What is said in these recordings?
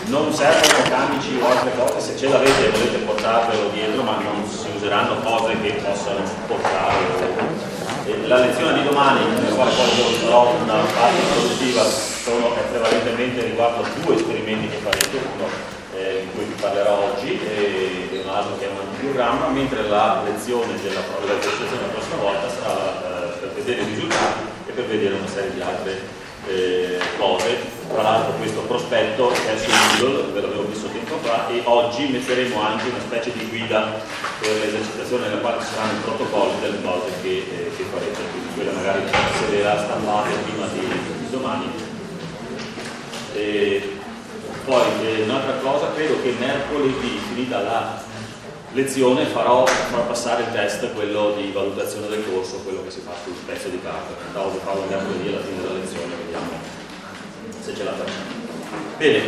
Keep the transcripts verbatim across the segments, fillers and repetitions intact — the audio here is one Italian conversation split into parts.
non servono camici o altre cose, se ce l'avete volete portarvelo dietro, ma non si useranno cose che possano portare. La lezione di domani, nella quale poi farò una parte introduttiva, sono è prevalentemente riguardo due esperimenti che farete, uno eh, di cui vi parlerò oggi e un altro che è un antiprogramma, mentre la lezione della della prossima volta sarà eh, per vedere i risultati e per vedere una serie di altre eh, cose. Tra l'altro questo prospetto è su Moodle, ve l'avevo visto tempo fa, e oggi metteremo anche una specie di guida per l'esercitazione nella quale ci saranno i protocolli delle cose che, eh, che farete, quindi quella magari se verrà stampata prima di, di domani. E poi eh, un'altra cosa, credo che mercoledì, finita la lezione, farò, farò passare il test, quello di valutazione del corso, quello che si fa sul pezzo di carta. Pensavo di farlo mercoledì alla fine della lezione, vediamo se ce la facciamo. Bene,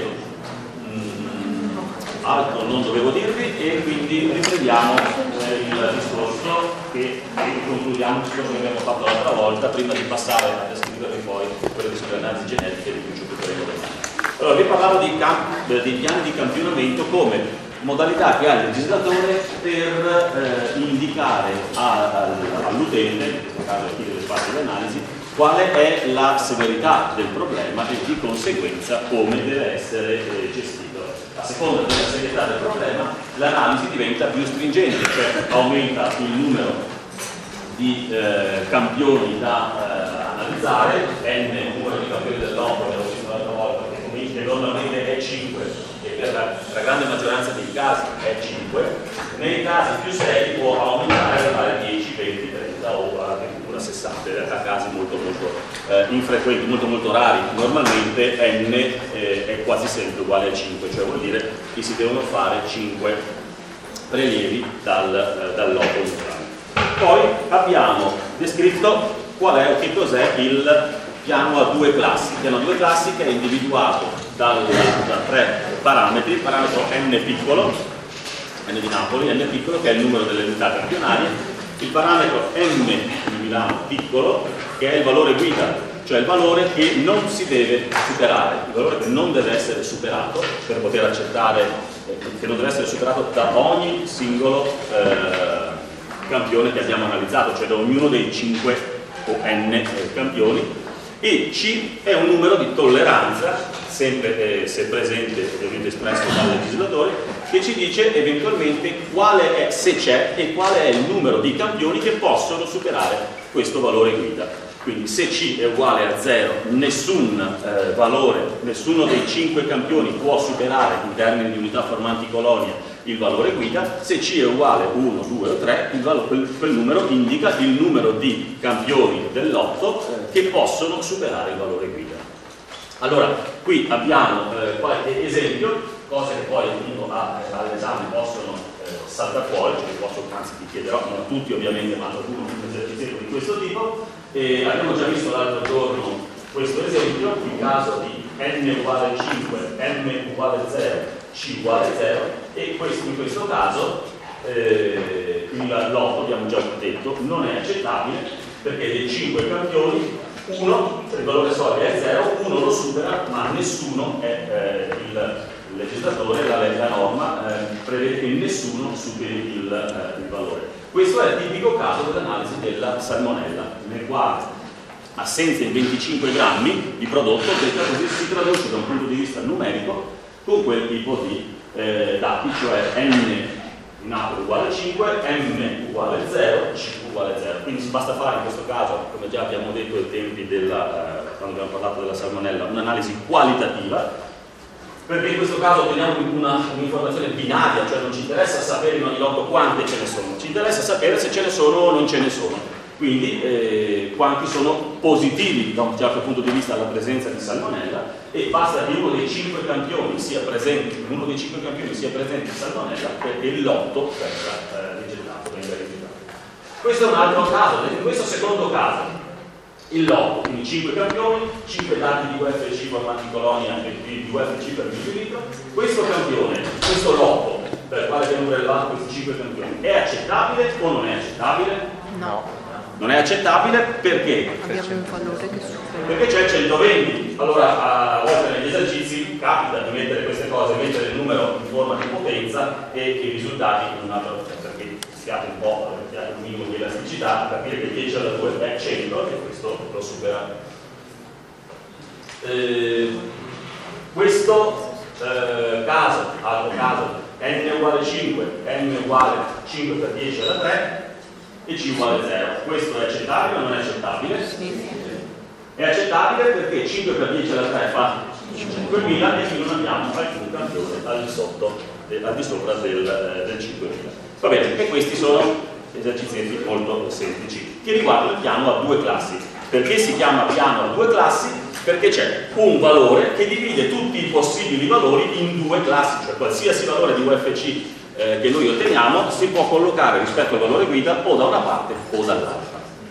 mm, altro non dovevo dirvi e quindi riprendiamo eh, il discorso che, che concludiamo il discorso che abbiamo fatto l'altra volta prima di passare a descrivervi poi quelle che sono le analisi genetiche di cui ci occuperemo domani. Allora, vi parlavo di, camp- di piani di campionamento come modalità che ha il legislatore per eh, indicare a, a, all'utente, in questo caso a chi deve fare le analisi, quale è la severità del problema e di conseguenza come deve essere eh, gestito. A seconda della severità del problema l'analisi diventa più stringente, cioè aumenta il numero di eh, campioni da eh, analizzare, n numero di campioni dell'opera, che ho visto l'altra volta, che comincia normalmente è cinque e per la, la grande maggioranza dei casi è cinque, nei casi più seri può aumentare ad arrivare a dieci, venti, trenta o addirittura sessanta, in realtà casi molto molto eh, infrequenti, molto molto rari. Normalmente n eh, è quasi sempre uguale a cinque, cioè vuol dire che si devono fare cinque prelievi dal, eh, dal loco neutrale. Poi abbiamo descritto qual è o che cos'è il piano a due classi. Il piano a due classi che è individuato dal, da tre parametri, il parametro n piccolo, n di Napoli, n piccolo che è il numero delle unità campionarie, il parametro m di Milano piccolo che è il valore guida, cioè il valore che non si deve superare, il valore che non deve essere superato per poter accettare, eh, che non deve essere superato da ogni singolo eh, campione che abbiamo analizzato, cioè da ognuno dei cinque o n eh, campioni. E C è un numero di tolleranza, sempre eh, se presente, ovviamente espresso dal legislatore, che ci dice eventualmente quale è, se c'è, e quale è il numero di campioni che possono superare questo valore guida. Quindi se C è uguale a zero, nessun eh, valore, nessuno dei cinque campioni può superare in termini di unità formanti colonia il valore guida. Se C è uguale a uno, due o tre, il valore, quel, quel numero indica il numero di campioni del lotto eh, che possono superare il valore guida. Allora, qui abbiamo eh, qualche esempio, cose che poi appunto all'esame possono eh, saltare fuori, cioè posso, anzi ti chiederò, non a tutti ovviamente, ma a qualcuno un esercizio di questo tipo. E abbiamo già visto l'altro giorno questo esempio, in caso di n uguale a cinque, m uguale a zero, c uguale a zero, e questo, in questo caso eh, il lotto, abbiamo già detto, non è accettabile perché dei cinque campioni uno, il valore soglia è zero, uno lo supera, ma nessuno è eh, il, il legislatore, la, la norma eh, prevede che nessuno superi il, eh, il valore. Questo è il tipico caso dell'analisi della salmonella, nel quale assenza in venticinque grammi di prodotto, detta così, si traduce da un punto di vista numerico con quel tipo di eh, dati, cioè n di Napoli uguale a cinque, m uguale a zero, c uguale a zero. Quindi basta fare in questo caso, come già abbiamo detto ai tempi della, eh, quando abbiamo parlato della salmonella, un'analisi qualitativa, perché in questo caso otteniamo un'informazione binaria, cioè non ci interessa sapere in ogni lotto quante ce ne sono, ci interessa sapere se ce ne sono o non ce ne sono. Quindi eh, quanti sono positivi da un certo punto di vista alla presenza di salmonella, e basta che uno dei cinque campioni sia presente, uno dei cinque campioni sia presente in salmonella perché il lotto venga eh, rigettato, venga rigettato. Questo è un altro caso, in questo secondo caso il lotto, quindi cinque campioni, cinque dati di U F C formati in colonia e di U F C per millilitro. Questo campione, questo lotto per il quale vengono rilevati questi cinque campioni, è accettabile o non è accettabile? No. Non è accettabile perché? Abbiamo un valore che supera. Perché c'è centoventi. Allora, a volte negli esercizi capita di mettere queste cose forma di potenza e i risultati in un altro, perché siate un po', abbiate un minimo di elasticità, capire che dieci alla due è cento e questo lo supera. Eh, questo eh, caso, altro caso, n uguale cinque, n uguale cinque per dieci alla tre e c uguale zero. Questo è accettabile o non è accettabile? Sì. È accettabile perché cinque per dieci alla tre fa cinquemila e qui non abbiamo alcun campione al di sotto, eh, al di sopra del, eh, del cinquemila. Va bene, e questi sono esercizi molto semplici che riguardano il piano a due classi. Perché si chiama piano a due classi? Perché c'è un valore che divide tutti i possibili valori in due classi, cioè qualsiasi valore di U F C eh, che noi otteniamo si può collocare rispetto al valore guida o da una parte o dall'altra.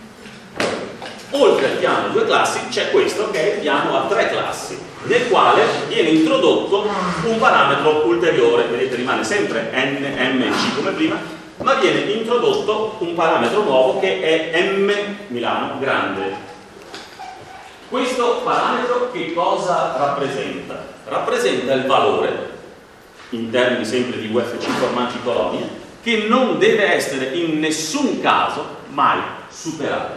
Oltre al piano a due classi c'è questo che è il piano a tre classi, nel quale viene introdotto un parametro ulteriore, vedete rimane sempre n, m e c come prima, ma viene introdotto un parametro nuovo che è m Milano grande. Questo parametro che cosa rappresenta? Rappresenta il valore, in termini sempre di U F C formaggi colonie, che non deve essere in nessun caso mai superato.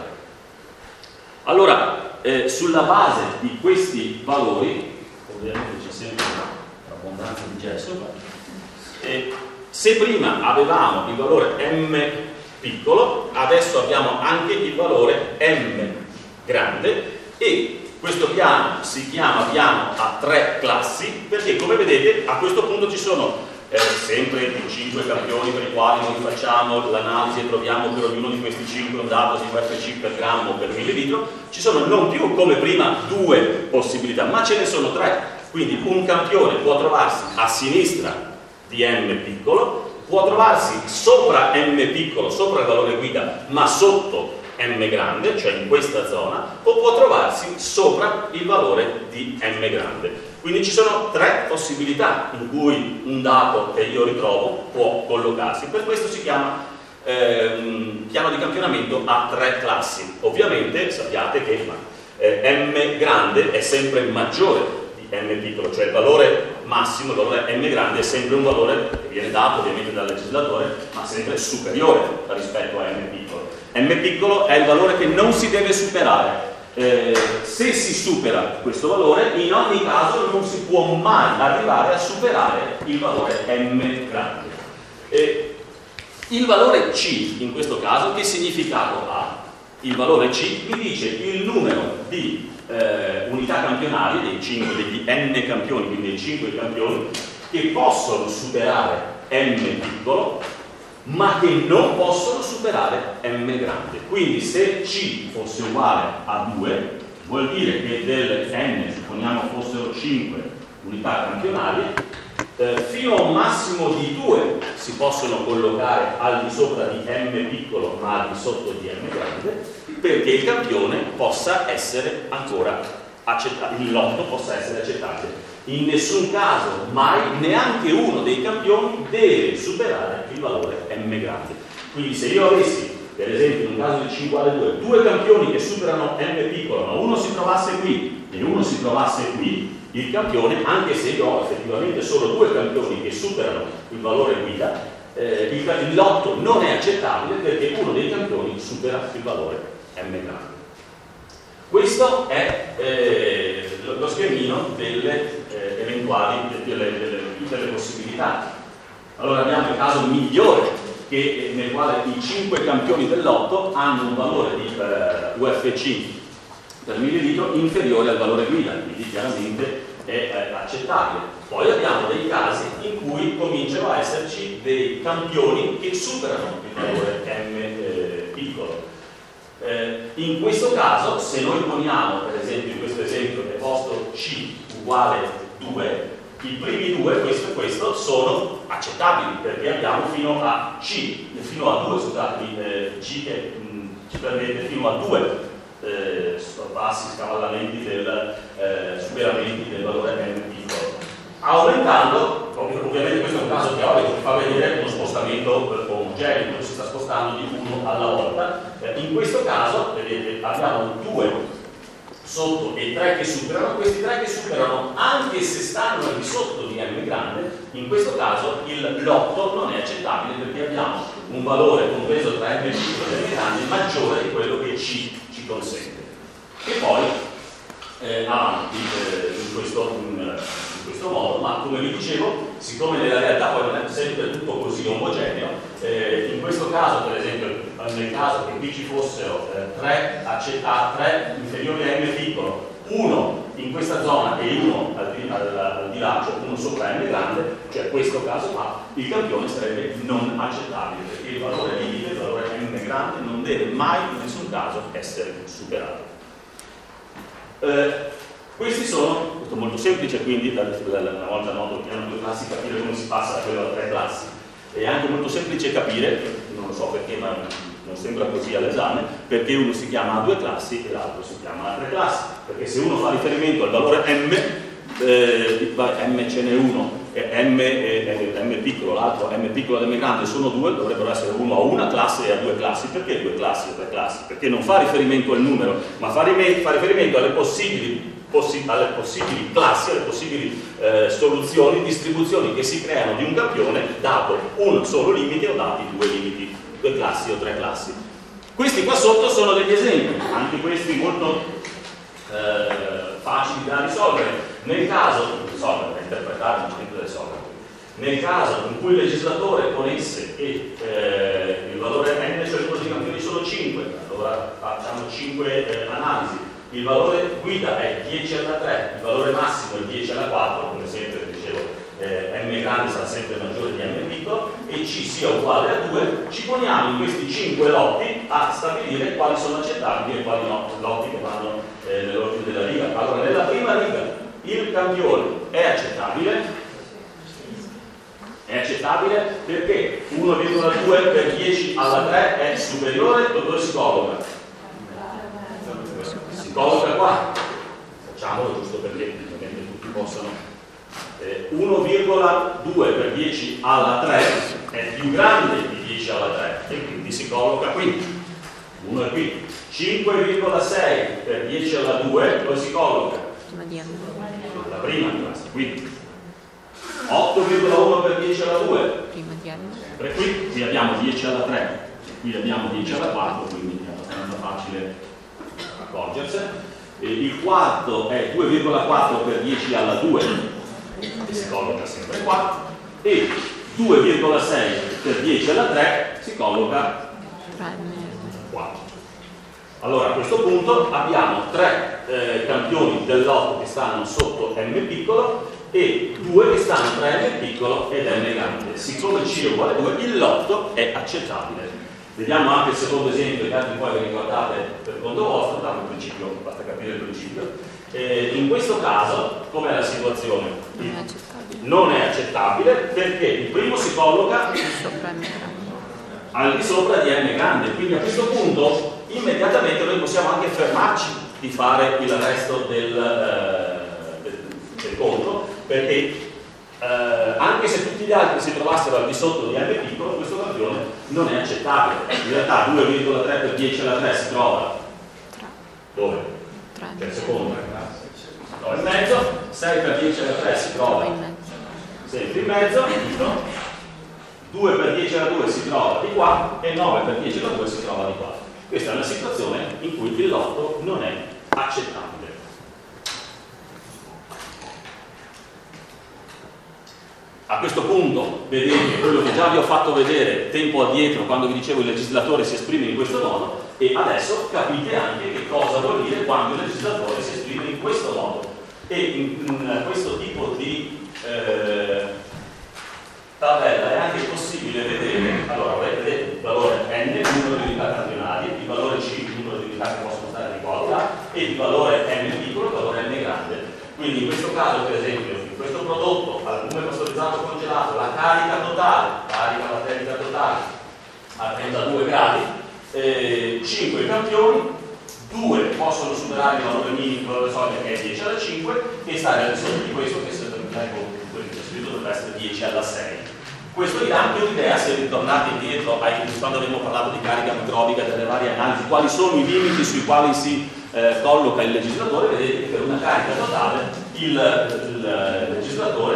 Allora, eh, sulla base di questi valori, ovviamente c'è sempre l'abbondanza di gesso, eh, se prima avevamo il valore m piccolo, adesso abbiamo anche il valore m grande e questo piano si chiama piano a tre classi perché, come vedete, a questo punto ci sono eh, sempre i cinque campioni per i quali noi facciamo l'analisi e troviamo per ognuno di questi cinque un dato di U F C per grammo o per millilitro. Ci sono non più come prima due possibilità, ma ce ne sono tre. Quindi un campione può trovarsi a sinistra di m piccolo, può trovarsi sopra m piccolo, sopra il valore guida, ma sotto m grande, cioè in questa zona, o può trovarsi sopra il valore di m grande. Quindi ci sono tre possibilità in cui un dato che io ritrovo può collocarsi. Per questo si chiama ehm, piano di campionamento a tre classi. Ovviamente sappiate che eh, m grande è sempre maggiore di m piccolo, cioè il valore massimo, il valore m grande è sempre un valore che viene dato ovviamente dal legislatore, ma sempre superiore rispetto a m piccolo. M piccolo è il valore che non si deve superare. Eh, se si supera questo valore, in ogni caso non si può mai arrivare a superare il valore m grande. Eh, il valore c, in questo caso, che significato ha? Il valore c mi dice il numero di eh, unità campionarie, dei cinque, degli n campioni, quindi dei cinque campioni, che possono superare m piccolo, ma che non possono superare m grande. Quindi se c fosse uguale a due, vuol dire che delle n, supponiamo fossero cinque unità campionarie, eh, fino a un massimo di due si possono collocare al di sopra di m piccolo ma al di sotto di m grande, perché il campione possa essere ancora accettabile, il lotto possa essere accettabile. In nessun caso, mai, neanche uno dei campioni deve superare il valore m grande. Quindi se io avessi, per esempio in un caso di c uguale due, due campioni che superano m piccolo, ma uno si trovasse qui e uno si trovasse qui, il campione, anche se io ho effettivamente solo due campioni che superano il valore guida, eh, il, il lotto non è accettabile perché uno dei campioni supera il valore m grande. Questo è eh, lo schemino delle eh, eventuali, delle, delle, tutte le possibilità. Allora abbiamo il caso migliore, che, nel quale i cinque campioni del lotto hanno un valore di eh, U F C per millilitro inferiore al valore guida, quindi chiaramente è eh, accettabile. Poi abbiamo dei casi in cui cominciano a esserci dei campioni che superano il valore m eh, piccolo. Eh, in questo caso, se noi poniamo, per esempio in questo esempio è posto c uguale due, i primi due, questo e questo, sono accettabili perché abbiamo fino a c, fino a due, scusate, eh, c che mh, ci permette fino a due eh, passi, scavallamenti del eh, superamenti del valore m piccolo. Aumentando, ovviamente questo è un caso teorico che fa vedere uno spostamento omogeneo, si sta spostando di uno alla volta. Eh, in questo caso, vedete, abbiamo due sotto e tre che superano. Questi tre che superano, anche se stanno al di sotto di m grande, In questo caso il lotto non è accettabile perché abbiamo un valore compreso tra m piccolo e m grande maggiore di quello che C ci consente. E poi eh, avanti eh, in, questo, in, in questo modo, ma come vi dicevo, siccome nella realtà poi non è sempre tutto così omogeneo, eh, in questo caso, per esempio, nel caso che qui ci fossero eh, tre, tre inferiori a m piccolo, uno in questa zona e uno al, al, al di là, cioè uno sopra m grande, cioè questo caso qua, il campione sarebbe non accettabile, perché il valore limite, il valore m grande, non deve mai in nessun caso essere superato. Eh, questi sono, questo è molto semplice, quindi da, da, da, una volta noto che hanno due classi, capire come si passa da quello a tre classi. È anche molto semplice capire, non lo so perché, ma non sembra così all'esame, perché uno si chiama A due classi e l'altro si chiama A tre classi, perché se uno fa riferimento al valore m, eh, m ce n'è uno, e m, e, e, m piccolo, l'altro m piccolo ed m grande sono due, dovrebbero essere uno a una classe e a due classi. Perché due classi o tre classi? Perché non fa riferimento al numero, ma fa, fa riferimento alle possibili Possi alle possibili classi, alle possibili eh, soluzioni, distribuzioni che si creano di un campione dato un solo limite o dati due limiti, due classi o tre classi. Questi qua sotto sono degli esempi, anche questi molto eh, facili da risolvere. Nel caso, risolvere, da interpretare, non c'è da risolvere. Nel caso in cui il legislatore ponesse che eh, il valore n, cioè il numero di campioni, sono cinque, allora facciamo cinque eh, analisi. Il valore guida è dieci alla tre, il valore massimo è dieci alla quattro, come sempre dicevo, eh, m grande sarà sempre maggiore di m piccolo, e c sia uguale a due, ci poniamo in questi cinque lotti a stabilire quali sono accettabili e quali no, lotti che vanno eh, nell'ordine della riga. Allora, nella prima riga il campione è accettabile, è accettabile perché uno virgola due per dieci alla tre è superiore, dove si colloca? Si colloca qua, facciamolo giusto perché ovviamente tutti possano. Eh, uno virgola due per dieci alla tre è più grande di dieci alla tre e quindi si colloca qui. uno è qui. cinque virgola sei per dieci alla due, dove si colloca? La prima classe, qui. otto virgola uno per dieci alla due. Per qui, qui abbiamo dieci alla tre, qui abbiamo dieci alla quattro, quindi è abbastanza facile accorgersene. Il quarto è due virgola quattro per dieci alla due, che si colloca sempre qua, e due virgola sei per dieci alla tre si colloca qua. Allora a questo punto abbiamo tre eh, campioni del lotto che stanno sotto m piccolo e due che stanno tra m piccolo ed m grande. Siccome C è uguale a due, il lotto è accettabile. Vediamo anche il secondo esempio, che altri poi vi ricordate per conto vostro, tanto il principio, basta capire il principio. Eh, in questo caso, com'è la situazione? Non è accettabile. Non è accettabile perché il primo si colloca al di sopra di m grande, quindi a questo punto immediatamente noi possiamo anche fermarci di fare il resto del, eh, del, del conto, perché eh, anche se tutti gli altri si trovassero al di sotto di m piccolo, questo campione non è accettabile. In realtà due virgola tre per dieci alla tre si trova dove? Cioè il secondo, no, in mezzo. Sei per dieci alla tre si trova sempre in mezzo, no? due per dieci alla due si trova di qua e nove per dieci alla due si trova di qua. Questa è una situazione in cui il lotto non è accettabile. A questo punto vedete quello che già vi ho fatto vedere tempo addietro quando vi dicevo il legislatore si esprime in questo modo, e adesso capite anche che cosa vuol dire quando il legislatore si esprime in questo modo. E in, in questo tipo di eh, tabella è anche possibile vedere, allora vedete il valore n, il numero di unità campionali, il valore c, il numero di unità che possono stare di qua o di là, e il valore m piccolo, il valore m grande. Quindi in questo caso, per esempio, in questo prodotto al lume pastorizzato congelato, la carica totale, carica batterica totale a trentadue gradi, eh, cinque campioni, due possono superare il valore minimo, il valore soglia che è dieci alla cinque, e stare al di sotto di questo che dovrebbe essere dieci alla sei. Questo vi dà anche un'idea, se ritornate indietro ai, quando abbiamo parlato di carica microbica, delle varie analisi, quali sono i limiti sui quali si eh, colloca il legislatore. Vedete che per una carica totale il, il, il legislatore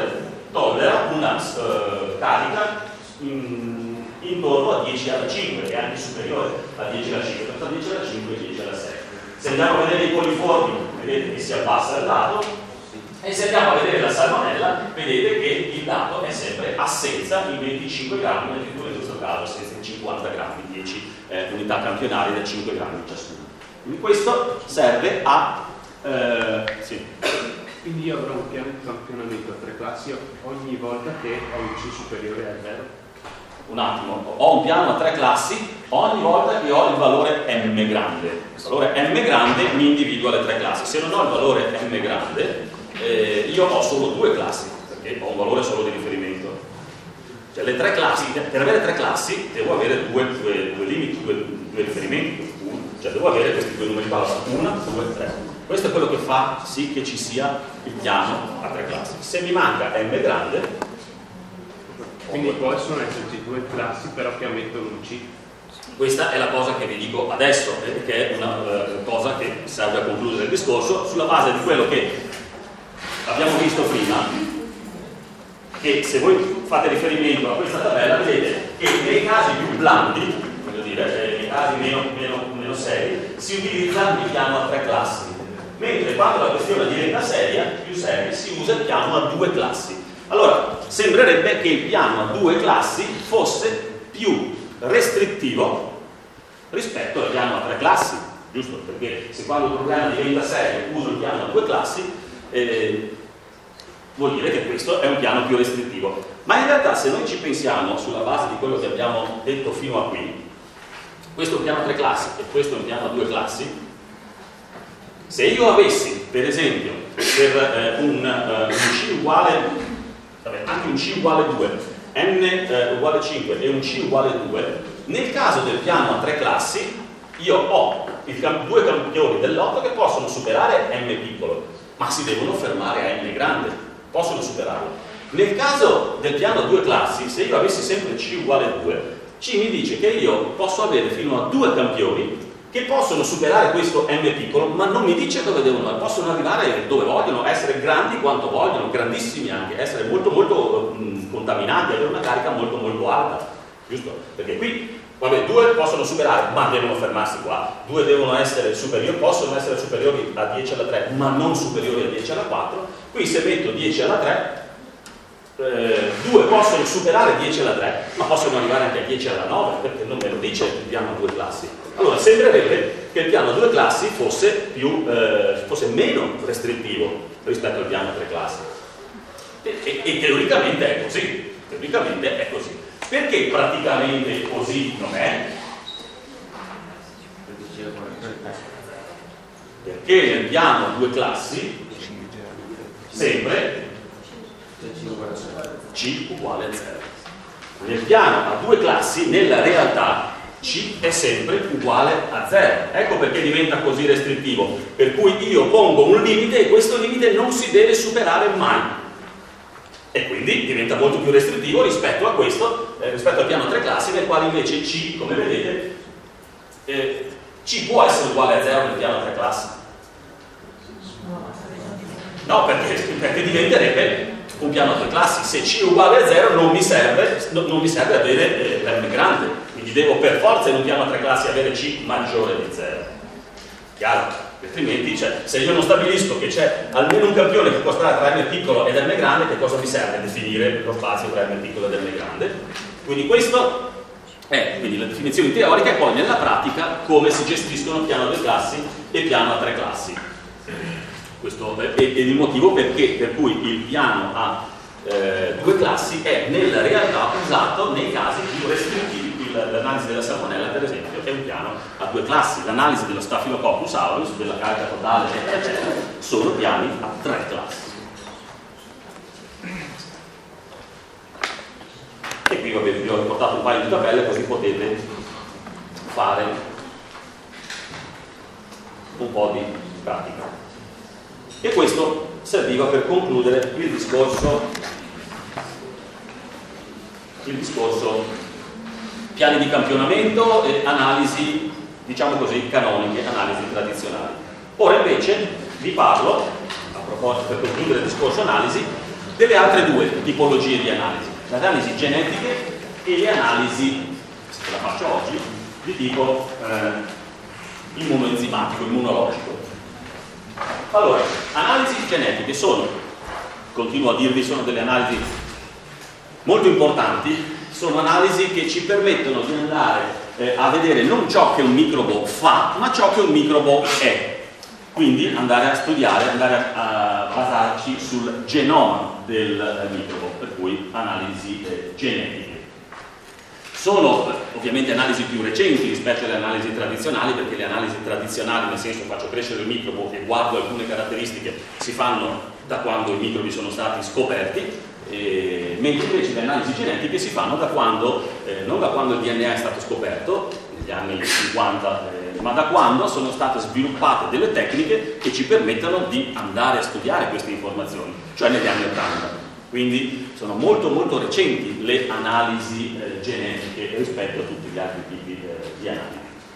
tollera una uh, carica in, intorno a dieci alla cinque, che è anche superiore a dieci alla cinque, tra dieci alla cinque e dieci alla sei. Se andiamo a vedere i coliformi, vedete che si abbassa il dato, e se andiamo a vedere la salmonella, vedete che il dato è sempre assenza in venticinque grammi, addirittura in questo caso assenza in cinquanta grammi, dieci eh, unità campionarie da cinque grammi ciascuno. Quindi questo serve a... Eh, sì. Quindi io avrò un piano di campionamento a tre classi ogni volta che ho un C superiore a zero? Un attimo, ho un piano a tre classi ogni volta che ho il valore m grande. Il valore m grande mi individua le tre classi. Se non ho il valore m grande, eh, io ho solo due classi, perché ho un valore solo di riferimento. Cioè le tre classi, per avere tre classi devo avere due, due, due limiti, due, due riferimenti, uno. Cioè devo avere questi due numeri qua, uno, due, tre. Questo è quello che fa sì che ci sia il piano a tre classi. Se mi manca m grande, quindi possono esserci due classi però che ammettono un C. Questa è la cosa che vi dico adesso, eh, che è una uh, cosa che serve a concludere il discorso sulla base di quello che abbiamo visto prima, che se voi fate riferimento a questa tabella vedete che nei casi più blandi, voglio dire, nei casi meno, meno, meno seri, si utilizza il piano a tre classi, mentre quando la questione diventa seria, più seria, si usa il piano a due classi. Allora, sembrerebbe che il piano a due classi fosse più restrittivo rispetto al piano a tre classi, giusto? Perché se quando il problema diventa serio uso il piano a due classi, eh, vuol dire che questo è un piano più restrittivo. Ma in realtà se noi ci pensiamo sulla base di quello che abbiamo detto fino a qui, questo è un piano a tre classi e questo è un piano a due classi, se io avessi, per esempio, per eh, un, uh, un C uguale Vabbè, anche un C uguale due, n eh, uguale cinque e un C uguale due, nel caso del piano a tre classi io ho i cam due campioni del lotto che possono superare m piccolo, ma si devono fermare a n grande, possono superarlo. Nel caso del piano a due classi, se io avessi sempre C uguale due, C mi dice che io posso avere fino a due campioni che possono superare questo m piccolo, ma non mi dice dove devono, possono arrivare dove vogliono, essere grandi quanto vogliono, grandissimi anche, essere molto molto mh, contaminati, avere una carica molto molto alta, giusto? Perché qui, vabbè, due possono superare, ma devono fermarsi qua, due devono essere superiori, possono essere superiori a dieci alla tre, ma non superiori a dieci alla quattro, qui se metto dieci alla tre, Eh, due possono superare dieci alla tre, ma possono arrivare anche a dieci alla nove, perché non me lo dice il piano a due classi. Allora sembrerebbe che il piano a due classi fosse, più, eh, fosse meno restrittivo rispetto al piano a tre classi. E, e, e teoricamente è così, teoricamente è così. Perché praticamente così non è? Perché nel piano a due classi sempre C uguale a zero. Nel piano a due classi, nella realtà, C è sempre uguale a zero. Ecco perché diventa così restrittivo. Per cui io pongo un limite e questo limite non si deve superare mai. E quindi diventa molto più restrittivo rispetto a questo, eh, rispetto al piano a tre classi, nel quale invece C, come vedete, eh, C può essere uguale a zero nel piano a tre classi. No, perché, perché diventerebbe un piano a tre classi. Se C è uguale a zero non mi serve, no, non mi serve avere eh, m grande, quindi devo per forza in un piano a tre classi avere C maggiore di zero. Chiaro? Altrimenti, cioè, se io non stabilisco che c'è almeno un campione che può stare tra m piccolo ed m grande, che cosa mi serve definire lo spazio tra m piccolo ed m grande? Quindi questo è quindi la definizione teorica e poi nella pratica come si gestiscono piano a due classi e piano a tre classi. Questo è, è il motivo perché, per cui il piano a eh, due classi è nella realtà usato nei casi più restrittivi. L'analisi della salmonella, per esempio, è un piano a due classi. L'analisi dello Staphylococcus aureus, della carica totale, eccetera, eccetera, sono piani a tre classi. E qui vabbè, vi ho riportato un paio di tabelle così potete fare un po' di pratica. E questo serviva per concludere il discorso il discorso piani di campionamento e analisi, diciamo così, canoniche, analisi tradizionali. Ora invece vi parlo, a proposito, per concludere il discorso analisi, delle altre due tipologie di analisi, le analisi genetiche e le analisi, se te la faccio oggi, di tipo eh, immunoenzimatico, immunologico. Allora, analisi genetiche sono, continuo a dirvi, sono delle analisi molto importanti, sono analisi che ci permettono di andare eh, a vedere non ciò che un microbo fa, ma ciò che un microbo è. Quindi andare a studiare, andare a, a basarci sul genoma del eh, microbo, per cui analisi eh, genetiche. Sono eh, ovviamente analisi più recenti rispetto alle analisi tradizionali, perché le analisi tradizionali, nel senso faccio crescere il microbo e guardo alcune caratteristiche, si fanno da quando i microbi sono stati scoperti, eh, mentre invece le analisi genetiche si fanno da quando, eh, non da quando il D N A è stato scoperto, negli anni cinquanta, eh, ma da quando sono state sviluppate delle tecniche che ci permettono di andare a studiare queste informazioni, cioè negli anni ottanta. Quindi sono molto molto recenti le analisi eh, genetiche rispetto a tutti gli altri tipi eh, di analisi.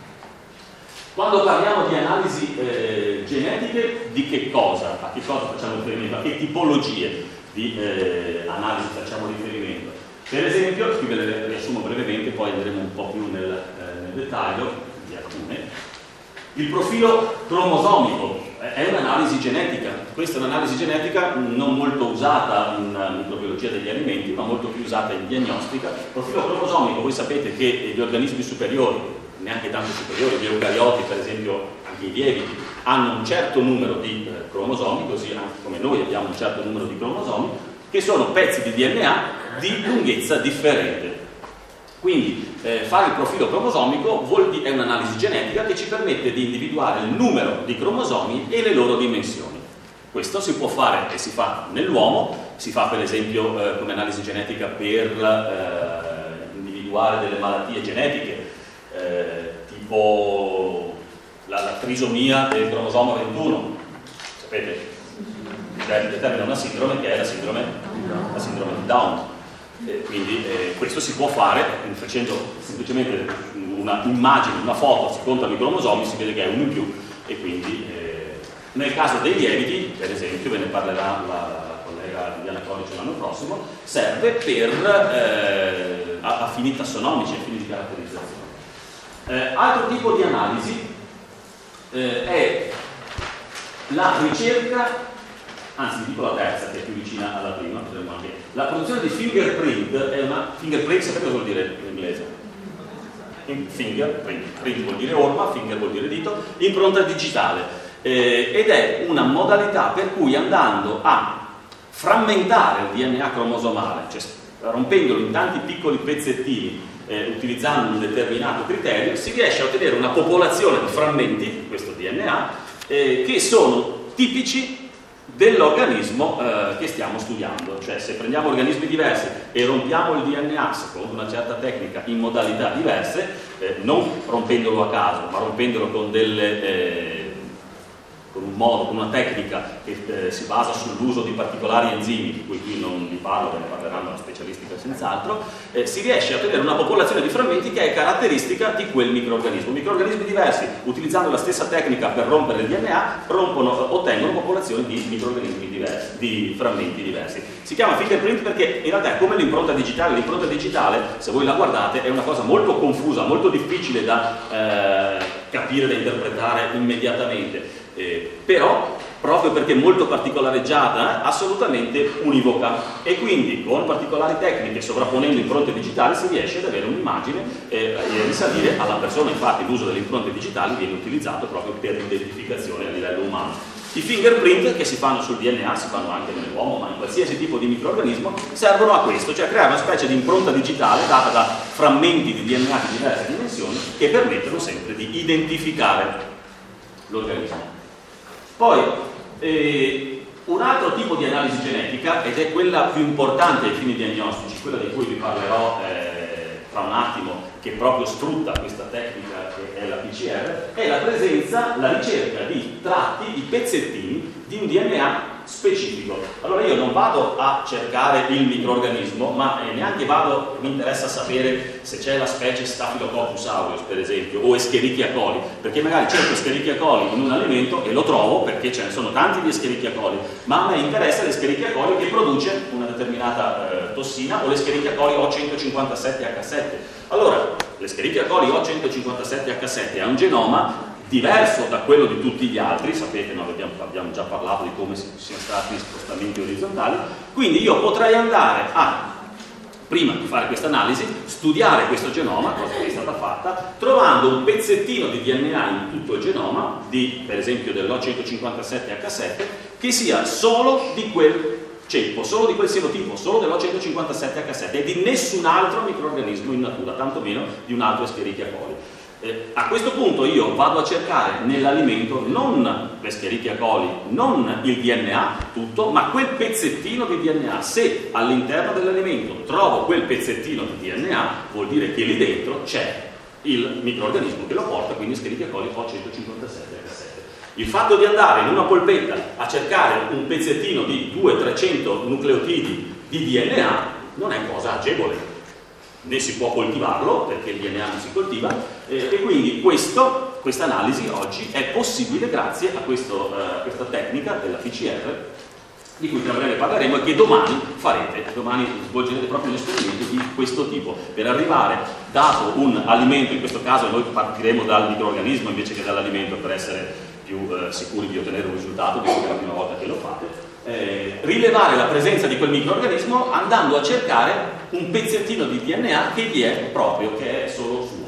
Quando parliamo di analisi eh, genetiche, di che cosa? A che cosa facciamo riferimento? A che tipologie di eh, analisi facciamo riferimento? Per esempio, qui ve le riassumo brevemente, poi andremo un po' più nel, eh, nel dettaglio di alcune. Il profilo cromosomico è un'analisi genetica. Questa è un'analisi genetica non molto usata in microbiologia degli alimenti, ma molto più usata in diagnostica. Il profilo cromosomico, voi sapete che gli organismi superiori, neanche tanto superiori, gli eucarioti per esempio, anche i lieviti, hanno un certo numero di eh, cromosomi, così anche come noi abbiamo un certo numero di cromosomi, che sono pezzi di D N A di lunghezza differente. Quindi eh, fare il profilo cromosomico vuol dire, è un'analisi genetica che ci permette di individuare il numero di cromosomi e le loro dimensioni. Questo si può fare e si fa nell'uomo, si fa per esempio eh, come analisi genetica per eh, individuare delle malattie genetiche, eh, tipo la, la trisomia del cromosoma ventuno, sapete, determina una sindrome che è la sindrome, la sindrome di Down. Eh, quindi eh, questo si può fare facendo semplicemente un'immagine, una foto, si contano i cromosomi, si vede che è uno in più e quindi eh, nel caso dei lieviti, per esempio, ve ne parlerà la, la collega Diana Codice l'anno prossimo, serve per eh, a, a fini tassonomici, a fini di caratterizzazione. Eh, altro tipo di analisi eh, è la ricerca, anzi vi dico la terza che è più vicina alla prima, anche. La produzione di fingerprint è una... fingerprint sapete cosa vuol dire in inglese? Fingerprint, print vuol dire orma, finger vuol dire dito, impronta digitale eh, ed è una modalità per cui andando a frammentare il D N A cromosomale, cioè rompendolo in tanti piccoli pezzettini eh, utilizzando un determinato criterio, si riesce a ottenere una popolazione di frammenti di questo D N A eh, che sono tipici dell'organismo eh, che stiamo studiando. Cioè se prendiamo organismi diversi e rompiamo il D N A secondo una certa tecnica in modalità diverse, eh, non rompendolo a caso ma rompendolo con delle eh, con un modo, con una tecnica che eh, si basa sull'uso di particolari enzimi, di cui qui non vi parlo, ve ne parleranno la specialistica senz'altro, eh, si riesce a ottenere una popolazione di frammenti che è caratteristica di quel microorganismo. Microorganismi diversi, utilizzando la stessa tecnica per rompere il D N A, rompono, ottengono popolazioni di microorganismi diversi, di frammenti diversi. Si chiama fingerprint perché in realtà è come l'impronta digitale. L'impronta digitale, se voi la guardate, è una cosa molto confusa, molto difficile da eh, capire, da interpretare immediatamente. Eh, però proprio perché è molto particolareggiata, eh, assolutamente univoca, e quindi con particolari tecniche, sovrapponendo impronte digitali, si riesce ad avere un'immagine eh, e risalire alla persona. Infatti l'uso delle impronte digitali viene utilizzato proprio per l'identificazione a livello umano. I fingerprint che si fanno sul D N A, si fanno anche nell'uomo, ma in qualsiasi tipo di microorganismo, servono a questo, cioè a creare una specie di impronta digitale data da frammenti di D N A di diverse dimensioni che permettono sempre di identificare l'organismo. Poi eh, un altro tipo di analisi genetica, ed è quella più importante ai fini diagnostici, quella di cui vi parlerò eh, tra un attimo, che proprio sfrutta questa tecnica che è la P C R, è la presenza, la ricerca di tratti, di pezzettini di un D N A specifico. Allora io non vado a cercare il microorganismo, ma eh, neanche vado, mi interessa sapere se c'è la specie Staphylococcus aureus per esempio, o Escherichia coli, perché magari cerco Escherichia coli in un alimento e lo trovo perché ce ne sono tanti di Escherichia coli, ma a me interessa l'Escherichia coli che produce un determinata eh, tossina, o l'Escherichia coli O centocinquantasette H sette. Allora, l'Escherichia coli O centocinquantasette H sette è un genoma diverso da quello di tutti gli altri, sapete, noi abbiamo, abbiamo già parlato di come ci siano stati spostamenti orizzontali, quindi io potrei andare a, prima di fare questa analisi, studiare questo genoma, cosa che è stata fatta, trovando un pezzettino di D N A in tutto il genoma, di, per esempio dell'O centocinquantasette H sette, che sia solo di quel ceppo, solo di quel senotipo, solo dell'O centocinquantasette H sette e di nessun altro microrganismo in natura, tantomeno di un altro Escherichia coli. Eh, a questo punto io vado a cercare nell'alimento non l'Escherichia coli, non il D N A tutto, ma quel pezzettino di D N A. Se all'interno dell'alimento trovo quel pezzettino di D N A, vuol dire che lì dentro c'è il microrganismo che lo porta, quindi Escherichia coli O centocinquantasette H sette. Il fatto di andare in una polpetta a cercare un pezzettino di duecento trecento nucleotidi di D N A non è cosa agevole, né si può coltivarlo perché il D N A non si coltiva, eh, e quindi questa analisi oggi è possibile grazie a questo, uh, questa tecnica della P C R di cui tra breve parleremo e che domani farete, domani svolgerete proprio un esperimento di questo tipo, per arrivare, dato un alimento, in questo caso noi partiremo dal microrganismo invece che dall'alimento per essere più uh, sicuri di ottenere un risultato, visto che è la prima volta che lo fate. Eh, rilevare la presenza di quel microrganismo andando a cercare un pezzettino di D N A che gli è proprio, che è solo suo.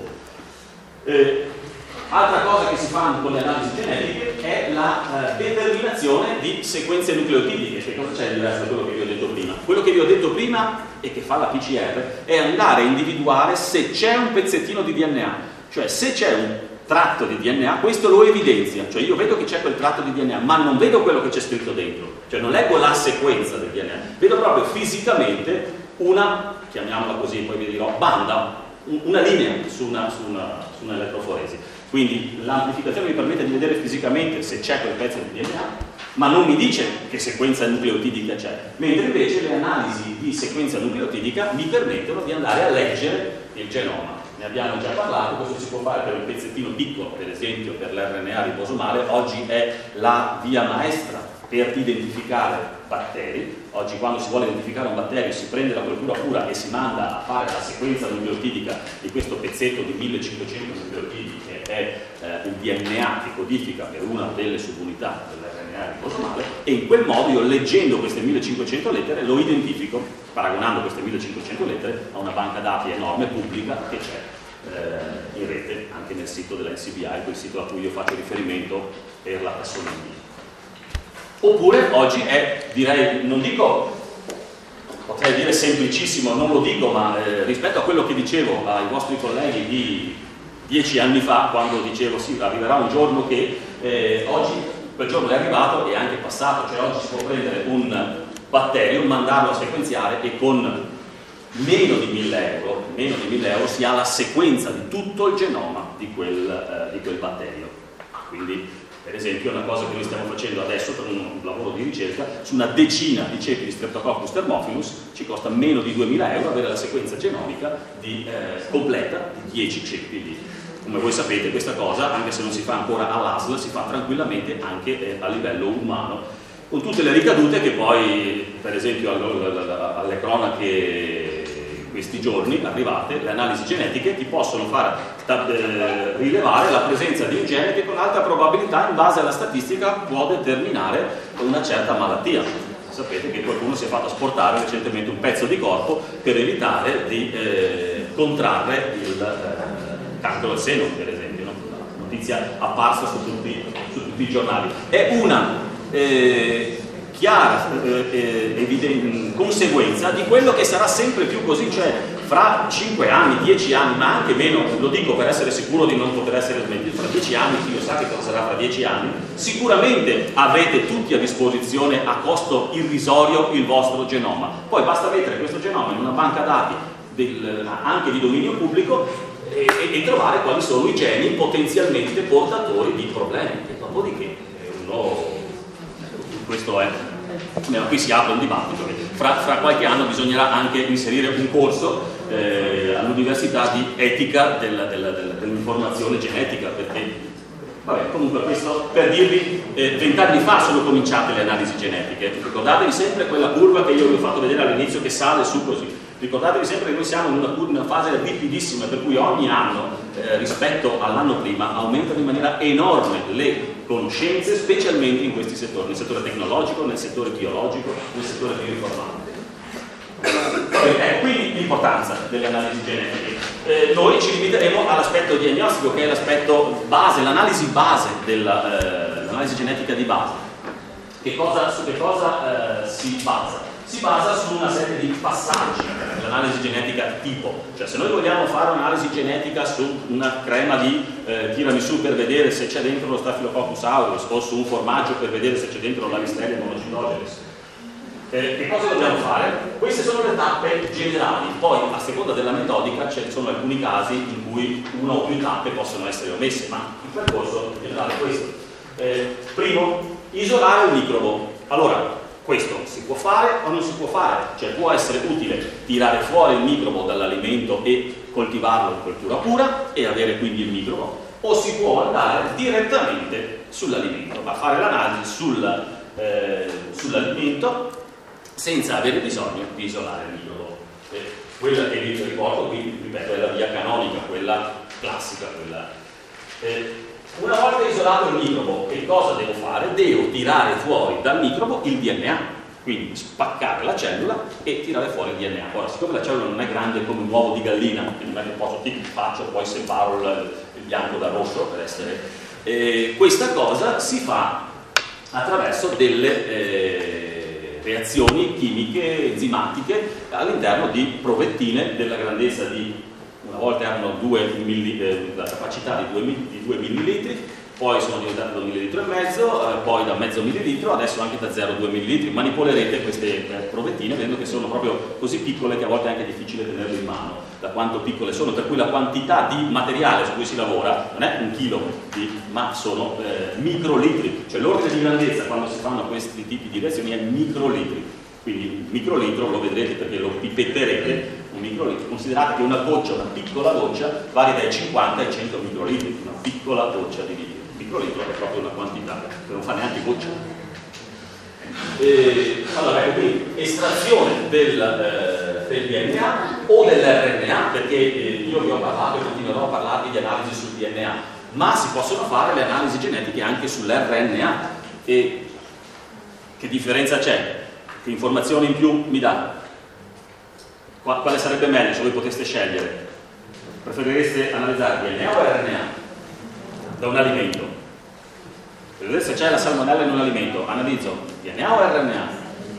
Eh, altra cosa che si fa con le analisi genetiche è la eh, determinazione di sequenze nucleotidiche. Che cosa c'è di diverso da quello che vi ho detto prima? Quello che vi ho detto prima e che fa la P C R è andare a individuare se c'è un pezzettino di D N A, cioè se c'è un tratto di D N A, questo lo evidenzia, cioè io vedo che c'è quel tratto di D N A, ma non vedo quello che c'è scritto dentro, cioè non leggo la sequenza del D N A, vedo proprio fisicamente una, chiamiamola così, poi vi dirò, banda, una linea su una, su una, su una elettroforesi. Quindi l'amplificazione mi permette di vedere fisicamente se c'è quel pezzo di D N A, ma non mi dice che sequenza nucleotidica c'è, mentre invece le analisi di sequenza nucleotidica mi permettono di andare a leggere il genoma. Ne abbiamo già parlato, questo si può fare per un pezzettino piccolo, per esempio per l'R N A ribosomale, oggi è la via maestra per identificare batteri. Oggi quando si vuole identificare un batterio si prende la coltura pura e si manda a fare la sequenza nucleotidica di questo pezzetto di millecinquecento nucleotidi che è eh, il D N A che codifica per una delle subunità dell'R N A ribosomale, e in quel modo io, leggendo queste millecinquecento lettere, lo identifico, paragonando queste millecinquecento lettere a una banca dati enorme pubblica che c'è eh, in rete anche nel sito dell'N C B I, quel sito a cui io faccio riferimento per la tassonomia. Oppure oggi è, direi, non dico, potrei dire semplicissimo, non lo dico, ma eh, rispetto a quello che dicevo ai vostri colleghi di dieci anni fa, quando dicevo sì, arriverà un giorno che eh, oggi quel giorno è arrivato e è anche passato, cioè oggi si può prendere un batterio, mandarlo a sequenziare e con meno di mille euro, meno di mille euro si ha la sequenza di tutto il genoma di quel, eh, di quel batterio. Quindi, per esempio, una cosa che noi stiamo facendo adesso per un, un lavoro di ricerca, su una decina di ceppi di Streptococcus thermophilus ci costa meno di duemila euro avere la sequenza genomica di, eh, completa di dieci ceppi lì. Come voi sapete, questa cosa, anche se non si fa ancora all'A S L, si fa tranquillamente anche eh, a livello umano, con tutte le ricadute che poi, per esempio, alle cronache questi giorni arrivate, le analisi genetiche ti possono far eh, rilevare la presenza di un gene che con alta probabilità, in base alla statistica, può determinare una certa malattia. Sapete che qualcuno si è fatto asportare recentemente un pezzo di corpo per evitare di eh, contrarre il eh, cancro al seno, per esempio, no? Una notizia apparsa su tutti, su tutti i giornali. È una eh, chiara eh, evidente conseguenza di quello che sarà sempre più così, cioè fra cinque anni, dieci anni, ma anche meno, lo dico per essere sicuro di non poter essere smentito, fra dieci anni, Dio sa che cosa sarà fra dieci anni, sicuramente avrete tutti a disposizione a costo irrisorio il vostro genoma. Poi basta mettere questo genoma in una banca dati del, anche di dominio pubblico e, e, e trovare quali sono i geni potenzialmente portatori di problemi. E dopodiché uno, questo è, qui si apre un dibattito. Fra, fra qualche anno bisognerà anche inserire un corso eh, all'università di etica della, della, della, dell'informazione genetica, perché Vabbè, comunque questo per dirvi, vent'anni eh, fa sono cominciate le analisi genetiche. Ricordatevi sempre quella curva che io vi ho fatto vedere all'inizio che sale su così. Ricordatevi sempre che noi siamo in una, una fase rapidissima, per cui ogni anno eh, rispetto all'anno prima aumentano in maniera enorme le conoscenze, specialmente in questi settori, nel settore tecnologico, nel settore biologico, nel settore bioinformatico. Eh, quindi l'importanza delle analisi genetiche. Eh, noi ci limiteremo all'aspetto diagnostico, che è l'aspetto base, l'analisi base dell'analisi eh, genetica di base. Che cosa, su che cosa eh, si basa? Si basa su una serie di passaggi dell'analisi genetica tipo. Cioè, se noi vogliamo fare un'analisi genetica su una crema di eh, tiramisù per vedere se c'è dentro lo Staphylococcus aureus o su un formaggio per vedere se c'è dentro la Listeria monocytogenes, Eh, che cosa dobbiamo fare? Queste sono le tappe generali, poi a seconda della metodica ci sono alcuni casi in cui una o più tappe possono essere omesse, ma il percorso generale è questo. Eh, primo, isolare il microbo. Allora, questo si può fare o non si può fare? Cioè può essere utile tirare fuori il microbo dall'alimento e coltivarlo in coltura pura e avere quindi il microbo, o si può andare direttamente sull'alimento, a fare l'analisi sul, eh, sull'alimento senza avere bisogno di isolare il microbo. Eh, quella che vi riporto qui, ripeto, è la via canonica, quella classica. Quella. Eh, una volta isolato il microbo, che cosa devo fare? Devo tirare fuori dal microbo il D N A, quindi spaccare la cellula e tirare fuori il D N A. Ora, siccome la cellula non è grande come un uovo di gallina, quindi non è che posso, ti faccio, poi separo il, il bianco dal rosso per essere... Eh, questa cosa si fa attraverso delle... Eh, reazioni chimiche enzimatiche all'interno di provettine della grandezza di, una volta hanno due milli, eh, la capacità di due millilitri, poi sono diventate da un millilitro e mezzo, eh, poi da mezzo millilitro, adesso anche da zero virgola due millilitri. Manipolerete queste eh, provettine vedendo che sono proprio così piccole che a volte è anche difficile tenerle in mano, da quanto piccole sono, per cui la quantità di materiale su cui si lavora non è un chilo, di, ma sono eh, microlitri, cioè l'ordine di grandezza quando si fanno questi tipi di reazioni è microlitri. Quindi un microlitro lo vedrete perché lo pipetterete, un microlitro. Considerate che una goccia, una piccola goccia, varia dai cinquanta ai cento microlitri, una piccola goccia di litro. Il microlitro è proprio una quantità, che non fa neanche goccia. E, allora, quindi estrazione del, eh, del D N A o dell'R N A, perché eh, io vi ho parlato e continuerò a parlarvi di analisi sul D N A, ma si possono fare le analisi genetiche anche sull'R N A. E che differenza c'è? Che informazioni in più mi dà? Quale sarebbe meglio se voi poteste scegliere? Preferireste analizzare D N A o R N A da un alimento? Per vedere se c'è la salmonella in un alimento, analizzo D N A o R N A?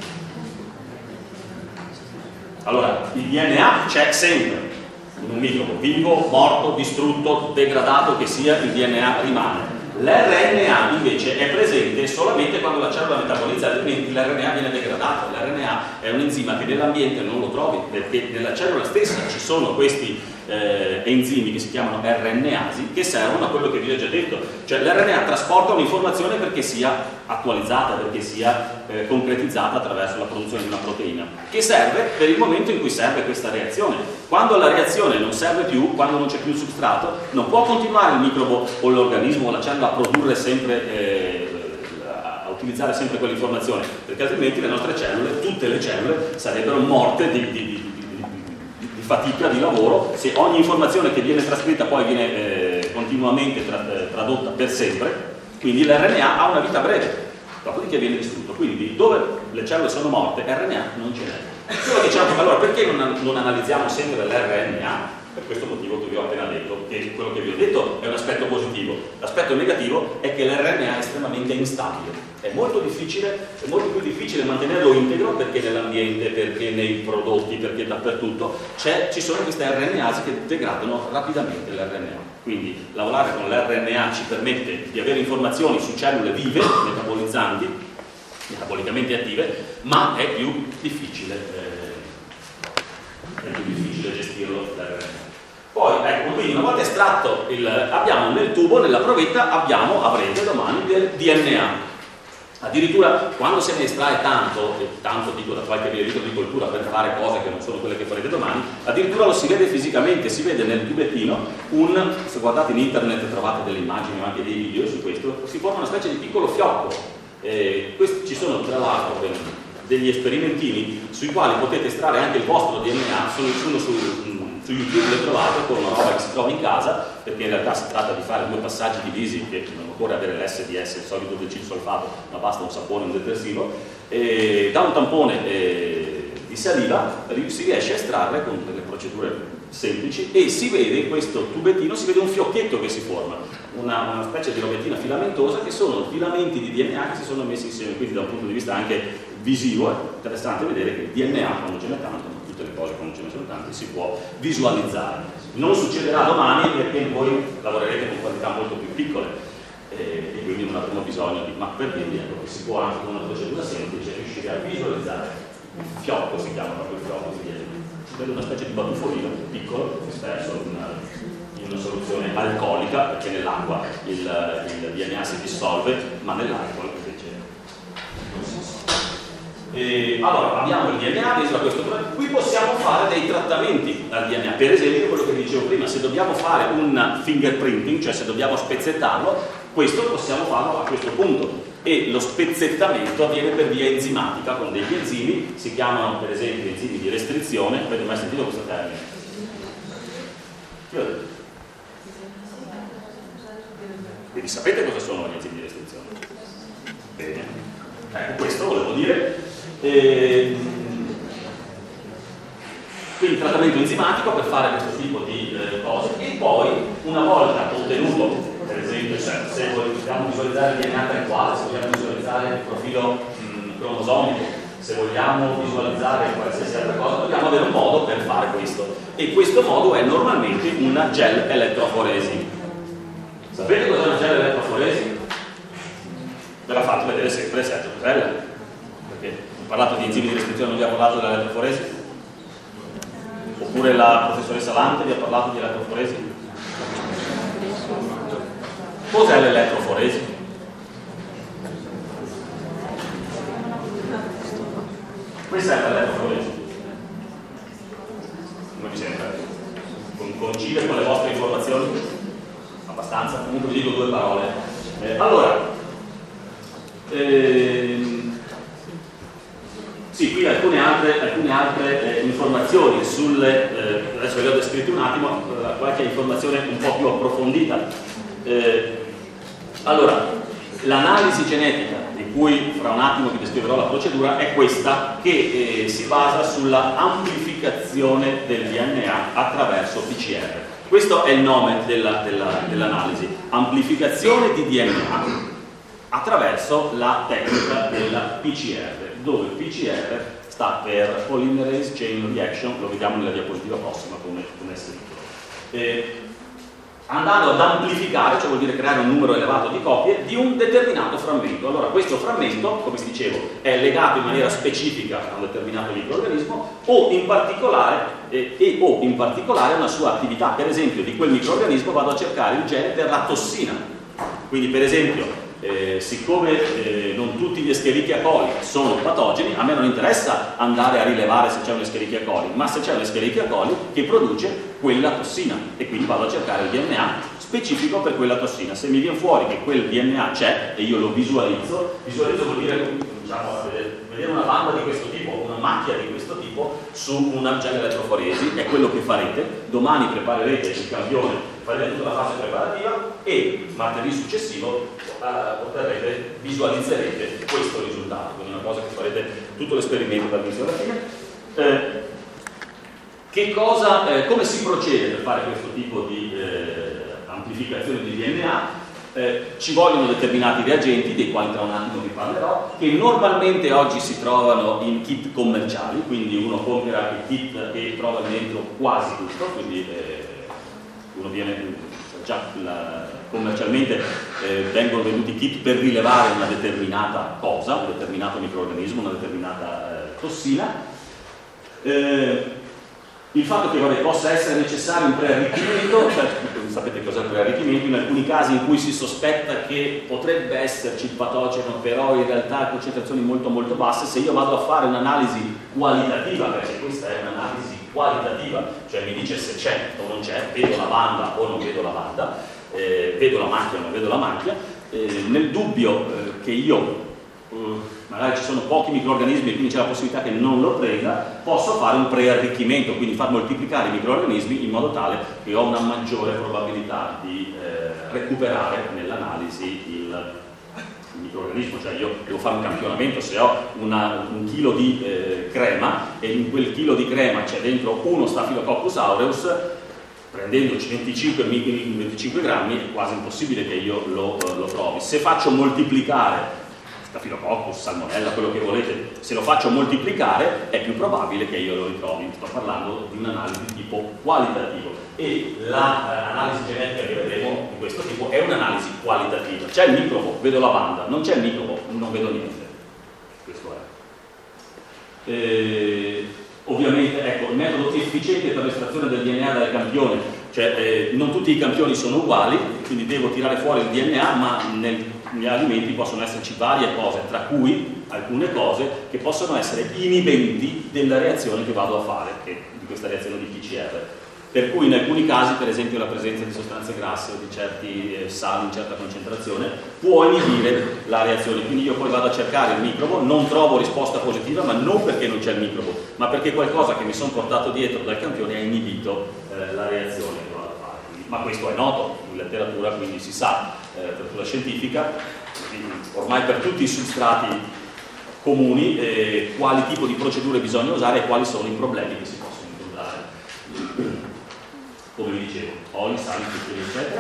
Allora, il D N A c'è sempre in un microbo, vivo, morto, distrutto, degradato che sia, il D N A rimane. L'R N A invece è presente solamente quando la cellula metabolizza alimenti, l'R N A viene degradato. L'R N A è un enzima che nell'ambiente non lo trovi, perché nella cellula stessa ci sono questi eh, enzimi che si chiamano R N asi, che servono a quello che vi ho già detto. Cioè l'R N A trasporta un'informazione perché sia attualizzata, perché sia eh, concretizzata attraverso la produzione di una proteina, che serve per il momento in cui serve questa reazione. Quando la reazione non serve più, quando non c'è più il substrato, non può continuare il microbo o l'organismo o la cellula a produrre sempre, eh, a utilizzare sempre quell'informazione, perché altrimenti le nostre cellule, tutte le cellule, sarebbero morte di, di, di, di, di fatica, di lavoro, se ogni informazione che viene trascritta poi viene eh, continuamente tra, eh, tradotta per sempre. Quindi l'R N A ha una vita breve, dopodiché viene distrutto. Quindi dove le cellule sono morte, R N A non ce n'è. Solo che diciamo, allora perché non, non analizziamo sempre l'R N A? Per questo motivo che vi ho appena detto, che quello che vi ho detto è un aspetto positivo. L'aspetto negativo è che l'R N A è estremamente instabile. È molto difficile, è molto più difficile mantenerlo integro, perché nell'ambiente, perché nei prodotti, perché dappertutto ci sono queste R N A che degradano rapidamente l'R N A. Quindi lavorare con l'R N A ci permette di avere informazioni su cellule vive, metabolizzanti, metabolicamente attive, ma è più difficile, eh, è più difficile gestirlo l'R N A. Poi, ecco, quindi una volta estratto il, abbiamo nel tubo, nella provetta, abbiamo, avrete domani del D N A. Addirittura quando se ne estrae tanto, e tanto dico da qualche litro di coltura per fare cose che non sono quelle che farete domani, addirittura lo si vede fisicamente, si vede nel tubettino un, se guardate in internet trovate delle immagini o anche dei video su questo, si forma una specie di piccolo fiocco. Eh, questi, ci sono tra l'altro degli sperimentini sui quali potete estrarre anche il vostro D N A, sono, sono su, su YouTube le trovate con una roba che si trova in casa, perché in realtà si tratta di fare due passaggi divisi, che non occorre avere l'S D S, il solido decilsolfato, ma basta un sapone e un detersivo, e da un tampone eh, di saliva si riesce a estrarre con delle procedure semplici e si vede in questo tubettino, si vede un fiocchetto che si forma, una, una specie di robettina filamentosa che sono filamenti di D N A che si sono messi insieme, quindi da un punto di vista anche visivo è interessante vedere che il D N A, quando ce n'è tanto, tutte le cose quando ce ne sono tante, si può visualizzare. Non succederà domani perché voi lavorerete con quantità molto più piccole eh, e quindi non avremo bisogno di, ma per dirvi ecco, che si può anche con una procedura semplice riuscire a visualizzare un fiocco, si chiama proprio il fiocco di D N A, è una specie di batufolino piccolo disperso in una, in una soluzione alcolica, perché nell'acqua il, il D N A si dissolve, ma nell'alcol invece non si dissolve. E allora abbiamo il D N A, a questo punto qui possiamo fare dei trattamenti al D N A, per esempio quello che dicevo prima, se dobbiamo fare un fingerprinting, cioè se dobbiamo spezzettarlo, questo possiamo farlo a questo punto e lo spezzettamento avviene per via enzimatica con degli enzimi, si chiamano per esempio enzimi di restrizione. Avete mai sentito questo termine? Io ho detto. Quindi sapete cosa sono gli enzimi di restrizione? Bene, ecco questo volevo dire. E, quindi trattamento enzimatico per fare questo tipo di eh, cose e poi una volta ottenuto, per esempio cioè, se vogliamo visualizzare il D N A temporale, se vogliamo visualizzare il profilo mh, cromosomico, se vogliamo visualizzare qualsiasi altra cosa, dobbiamo avere un modo per fare questo e questo modo è normalmente una gel elettroforesi. Sapete cos'è una gel elettroforesi? Ve la faccio vedere sempre Sergio Cosella, perché ho parlato di enzimi di restrizione, non vi ha parlato dell'elettroforesi? Oppure la professoressa Lante vi ha parlato di elettroforesi? Cos'è l'elettroforesi? Questa è l'elettroforesi. Come vi sembra? Coincide con le vostre informazioni? Abbastanza? Comunque vi dico due parole. Eh, allora, ehm, sì, qui alcune altre, alcune altre eh, informazioni sulle, eh, adesso vi ho descritto un attimo, eh, qualche informazione un po' più approfondita. Eh, allora, l'analisi genetica, di cui fra un attimo vi descriverò la procedura, è questa che eh, si basa sulla amplificazione del D N A attraverso P C R. Questo è il nome della, della, dell'analisi, amplificazione di D N A attraverso la tecnica della P C R, dove P C R sta per Polymerase Chain Reaction, lo vediamo nella diapositiva prossima come, come è scritto. Eh, andando ad amplificare, cioè vuol dire creare un numero elevato di copie di un determinato frammento. Allora questo frammento, come vi dicevo, è legato in maniera specifica a un determinato microrganismo o in particolare, eh, e o in particolare a una sua attività. Per esempio di quel microrganismo vado a cercare il gene per la tossina. Quindi per esempio Eh, siccome eh, non tutti gli Escherichia coli sono patogeni, a me non interessa andare a rilevare se c'è un Escherichia coli, ma se c'è un Escherichia coli che produce quella tossina e quindi vado a cercare il D N A specifico per quella tossina. Se mi viene fuori che quel D N A c'è e io lo visualizzo, visualizzo vuol dire diciamo, vedere una banda di questo tipo, una macchia di questo tipo su una gel elettroforesi, è quello che farete. Domani preparerete il campione, farete tutta la fase preparativa e martedì successivo uh, otterrete, visualizzerete questo risultato, quindi una cosa che farete tutto l'esperimento dall'inizio alla fine. Eh, che cosa, eh, come si procede per fare questo tipo di eh, amplificazione di D N A? Eh, ci vogliono determinati reagenti, dei quali tra un attimo vi parlerò, che normalmente oggi si trovano in kit commerciali, quindi uno compra il kit e trova dentro quasi tutto, quindi eh, uno viene già la, commercialmente eh, vengono venduti kit per rilevare una determinata cosa, un determinato microrganismo, una determinata eh, tossina. Eh, Il fatto che vabbè, possa essere necessario un prearricchimento, cioè, sapete cos'è il prearricchimento, in alcuni casi in cui si sospetta che potrebbe esserci il patogeno, però in realtà a concentrazioni molto molto basse, se io vado a fare un'analisi qualitativa, perché questa è un'analisi qualitativa, cioè mi dice se c'è o non c'è, vedo la banda o non vedo la banda, eh, vedo la macchia o non vedo la macchia, eh, nel dubbio eh, che io Uh, magari ci sono pochi microrganismi e quindi c'è la possibilità che non lo prenda, posso fare un prearricchimento, quindi far moltiplicare i microrganismi in modo tale che ho una maggiore probabilità di eh, recuperare nell'analisi il, il microrganismo. Cioè io devo fare un campionamento, se ho una, un chilo di eh, crema e in quel chilo di crema c'è dentro uno Staphylococcus aureus, prendendoci venticinque, venticinque grammi è quasi impossibile che io lo, lo trovi. Se faccio moltiplicare Staphylococcus, salmonella, quello che volete, se lo faccio moltiplicare è più probabile che io lo ritrovi. Sto parlando di un'analisi di tipo qualitativo e l'analisi la, genetica che vedremo di questo tipo è un'analisi qualitativa. C'è il microbo, vedo la banda, non c'è il microbo, non vedo niente. Questo è. E, ovviamente, ecco, il metodo efficiente per l'estrazione del D N A dal campione, cioè eh, non tutti i campioni sono uguali, quindi devo tirare fuori il D N A, ma nel negli alimenti possono esserci varie cose, tra cui alcune cose che possono essere inibenti della reazione che vado a fare, che, di questa reazione di P C R. Per cui in alcuni casi, per esempio la presenza di sostanze grasse o di certi eh, sali in certa concentrazione, può inibire la reazione. Quindi io poi vado a cercare il microbo, non trovo risposta positiva, ma non perché non c'è il microbo, ma perché qualcosa che mi sono portato dietro dal campione ha inibito eh, la reazione che vado a fare. Ma questo è noto in letteratura, quindi si sa, eh, letteratura scientifica, ormai per tutti i substrati comuni, eh, quali tipo di procedure bisogna usare e quali sono i problemi che si possono incontrare. Come vi dicevo, oli, sali, zuccheri, eccetera.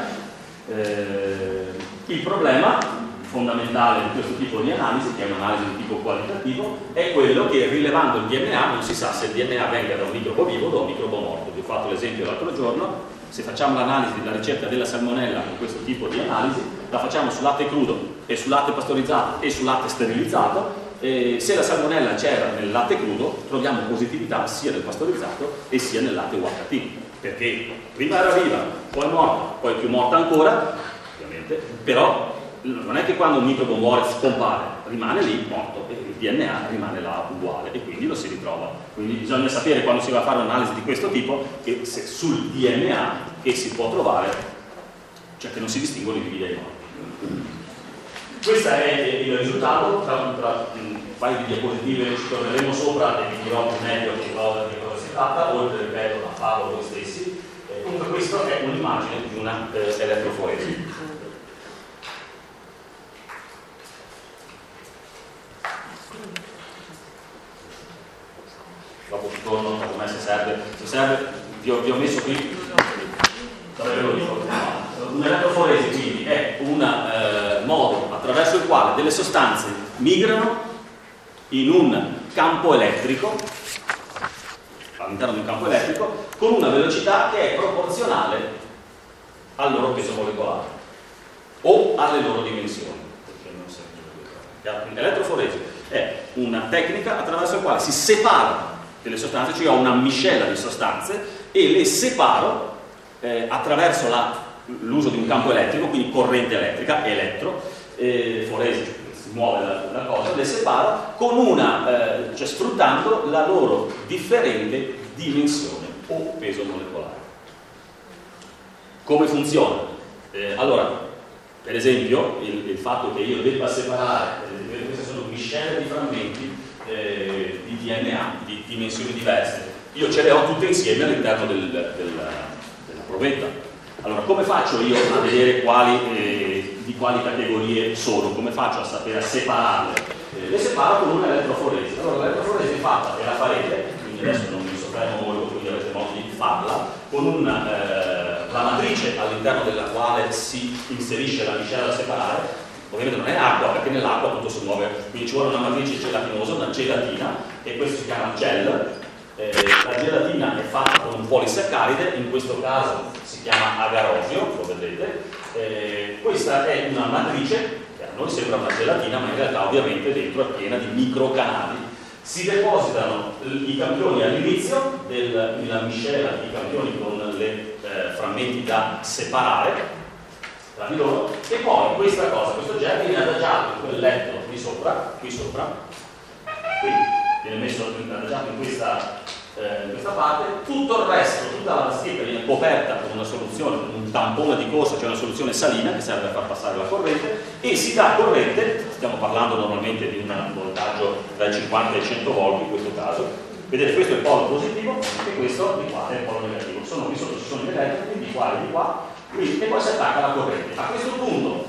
Eh, il problema fondamentale di questo tipo di analisi, che è un'analisi di tipo qualitativo, è quello che rilevando il D N A non si sa se il D N A venga da un microbo vivo o da un microbo morto. Vi ho fatto l'esempio l'altro giorno. Se facciamo l'analisi della ricerca della salmonella con questo tipo di analisi, la facciamo su latte crudo e su latte pastorizzato e su latte sterilizzato, e se la salmonella c'era nel latte crudo troviamo positività sia nel pastorizzato e sia nel latte U H T, perché prima era viva, poi è morta, poi più morta ancora, ovviamente, però non è che quando un microbo muore scompare, rimane lì morto e il D N A rimane là uguale e quindi lo si ritrova. Quindi bisogna sapere quando si va a fare un'analisi di questo tipo che se sul D N A che si può trovare, cioè che non si distinguono i vivi dai morti. Questo è il risultato, tra, tra un paio di diapositive ci torneremo sopra e vi dirò più meglio di cosa, di cosa si tratta, oltre ripeto a farlo voi stessi. Eh, comunque questa è un'immagine di una eh, elettroforesi. Dopo ti torno a me se serve, se serve vi ho, vi ho messo qui, un'elettroforesi quindi è un eh, modo attraverso il quale delle sostanze migrano in un campo elettrico, all'interno di un campo elettrico, con una velocità che è proporzionale al loro peso molecolare o alle loro dimensioni. L'elettroforesi è una tecnica attraverso la quale si separano delle sostanze, cioè ho una miscela di sostanze e le separo eh, attraverso l'uso di un campo elettrico, quindi corrente elettrica, elettro, eh, foresi, si muove la, la cosa, le separo con una, eh, cioè sfruttando la loro differente dimensione o peso molecolare. Come funziona? Eh, allora, per esempio, il, il fatto che io debba separare, eh, queste sono miscele di frammenti eh, di D N A di dimensioni diverse, io ce le ho tutte insieme all'interno del, del, della provetta. Allora, come faccio io a vedere quali, eh, di quali categorie sono? Come faccio a sapere a separarle? Eh, le separo con un'elettroforesi. Allora, l'elettroforesi è fatta, e la farete, quindi adesso non mi soffermo molto, quindi avrete modo di farla, con una, eh, la matrice all'interno della quale si inserisce la miscela da separare. Ovviamente non è acqua, perché nell'acqua tutto si muove, quindi ci vuole una matrice gelatinosa, una gelatina, e questo si chiama gel. Eh, la gelatina è fatta con un polisaccaride, in questo caso si chiama agarosio, lo vedete. Eh, questa è una matrice che a noi sembra una gelatina, ma in realtà ovviamente dentro è piena di microcanali. si depositano i campioni all'inizio della miscela di campioni con i eh, frammenti da separare tra di loro, e poi questa cosa, questo gel viene adagiato in quel letto qui sopra, qui sopra, qui, viene messo adagiato in questa, eh, in questa parte, tutto il resto, tutta la tastiera viene coperta con una soluzione, con un tampone di corsa, cioè una soluzione salina che serve a far passare la corrente, e si dà corrente, stiamo parlando normalmente di un voltaggio dai cinquanta ai cento volt in questo caso. Vedete, questo è il polo positivo e questo di qua è il polo negativo. Sono qui sotto, ci sono gli elettroni di qua e di qua, qui, e poi si attacca la corrente. A questo punto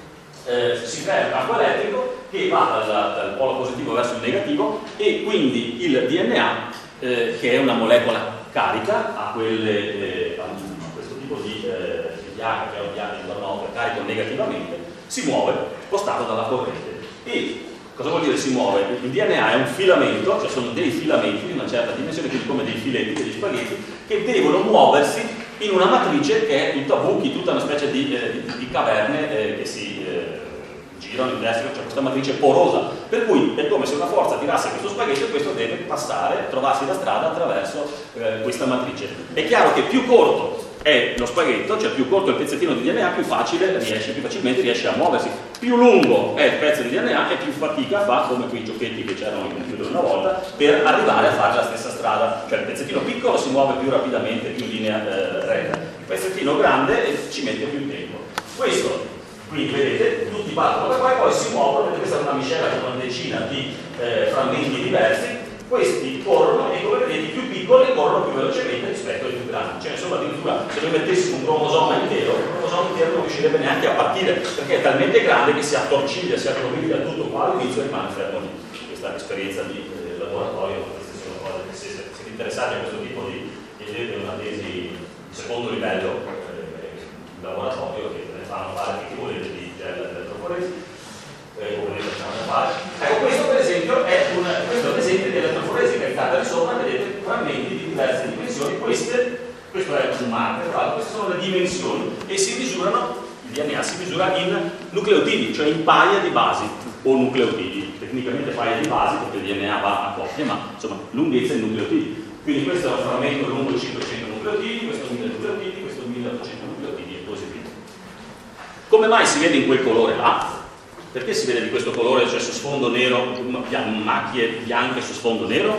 eh, si crea un campo elettrico che va dal, dal polo positivo verso il negativo, e quindi il D N A, eh, che è una molecola carica, a, quelle, eh, a questo tipo di, eh, di piaga, che è un piaga intorno carico negativamente, si muove spostato dalla corrente. E cosa vuol dire si muove? Il D N A è un filamento, cioè sono dei filamenti di una certa dimensione, quindi come dei filetti, degli spaghetti, che devono muoversi in una matrice che è tutta buchi, tutta una specie di, eh, di, di caverne eh, che si eh, girano in destra, cioè questa matrice porosa, per cui è come se una forza tirasse questo spaghetto e questo deve passare, trovarsi la strada attraverso eh, questa matrice. È chiaro che più corto è lo spaghetto, cioè più corto è il pezzettino di D N A, più facile riesce, più facilmente riesce a muoversi. Più lungo è il pezzo di D N A e più fatica fa, come quei giochetti che c'erano in computer una volta, per arrivare a fare la stessa strada. Cioè il pezzettino piccolo si muove più rapidamente, più in linea eh, retta. Il pezzettino grande ci mette più tempo. Questo, quindi vedete, tutti partono da qua e poi si muovono, vedete, questa è una miscela con una decina di eh, frammenti diversi. Questi corrono e, come vedete, i più piccoli corrono più velocemente rispetto ai più grandi. Cioè, insomma, addirittura se noi mettessimo un cromosoma intero, il cromosoma intero non riuscirebbe neanche a partire, perché è talmente grande che si attorciglia, si attorciglia tutto qua all'inizio e rimane fermo lì. Questa è l'esperienza di eh, laboratorio, queste sono cose che se siete interessati a questo tipo di chiedete una tesi di secondo livello eh, in laboratorio, che ne fanno fare che volete di gel elettroforesi. Eh, come fare. Ecco, questo per esempio è un, questo è un esempio di elettroforesi caricata di sopra, vedete frammenti di diverse dimensioni. Queste, questo è un marker, tra l'altro, queste sono le dimensioni e si misurano, il D N A si misura in nucleotidi, cioè in paia di basi o nucleotidi, tecnicamente paia di basi perché il D N A va a coppie, ma insomma lunghezza in nucleotidi. Quindi questo è un frammento lungo cinquecento nucleotidi, questo mille nucleotidi, questo milleottocento nucleotidi e così via. Come mai si vede in quel colore là? Perché si vede di questo colore, cioè su sfondo nero, macchie bianche su sfondo nero?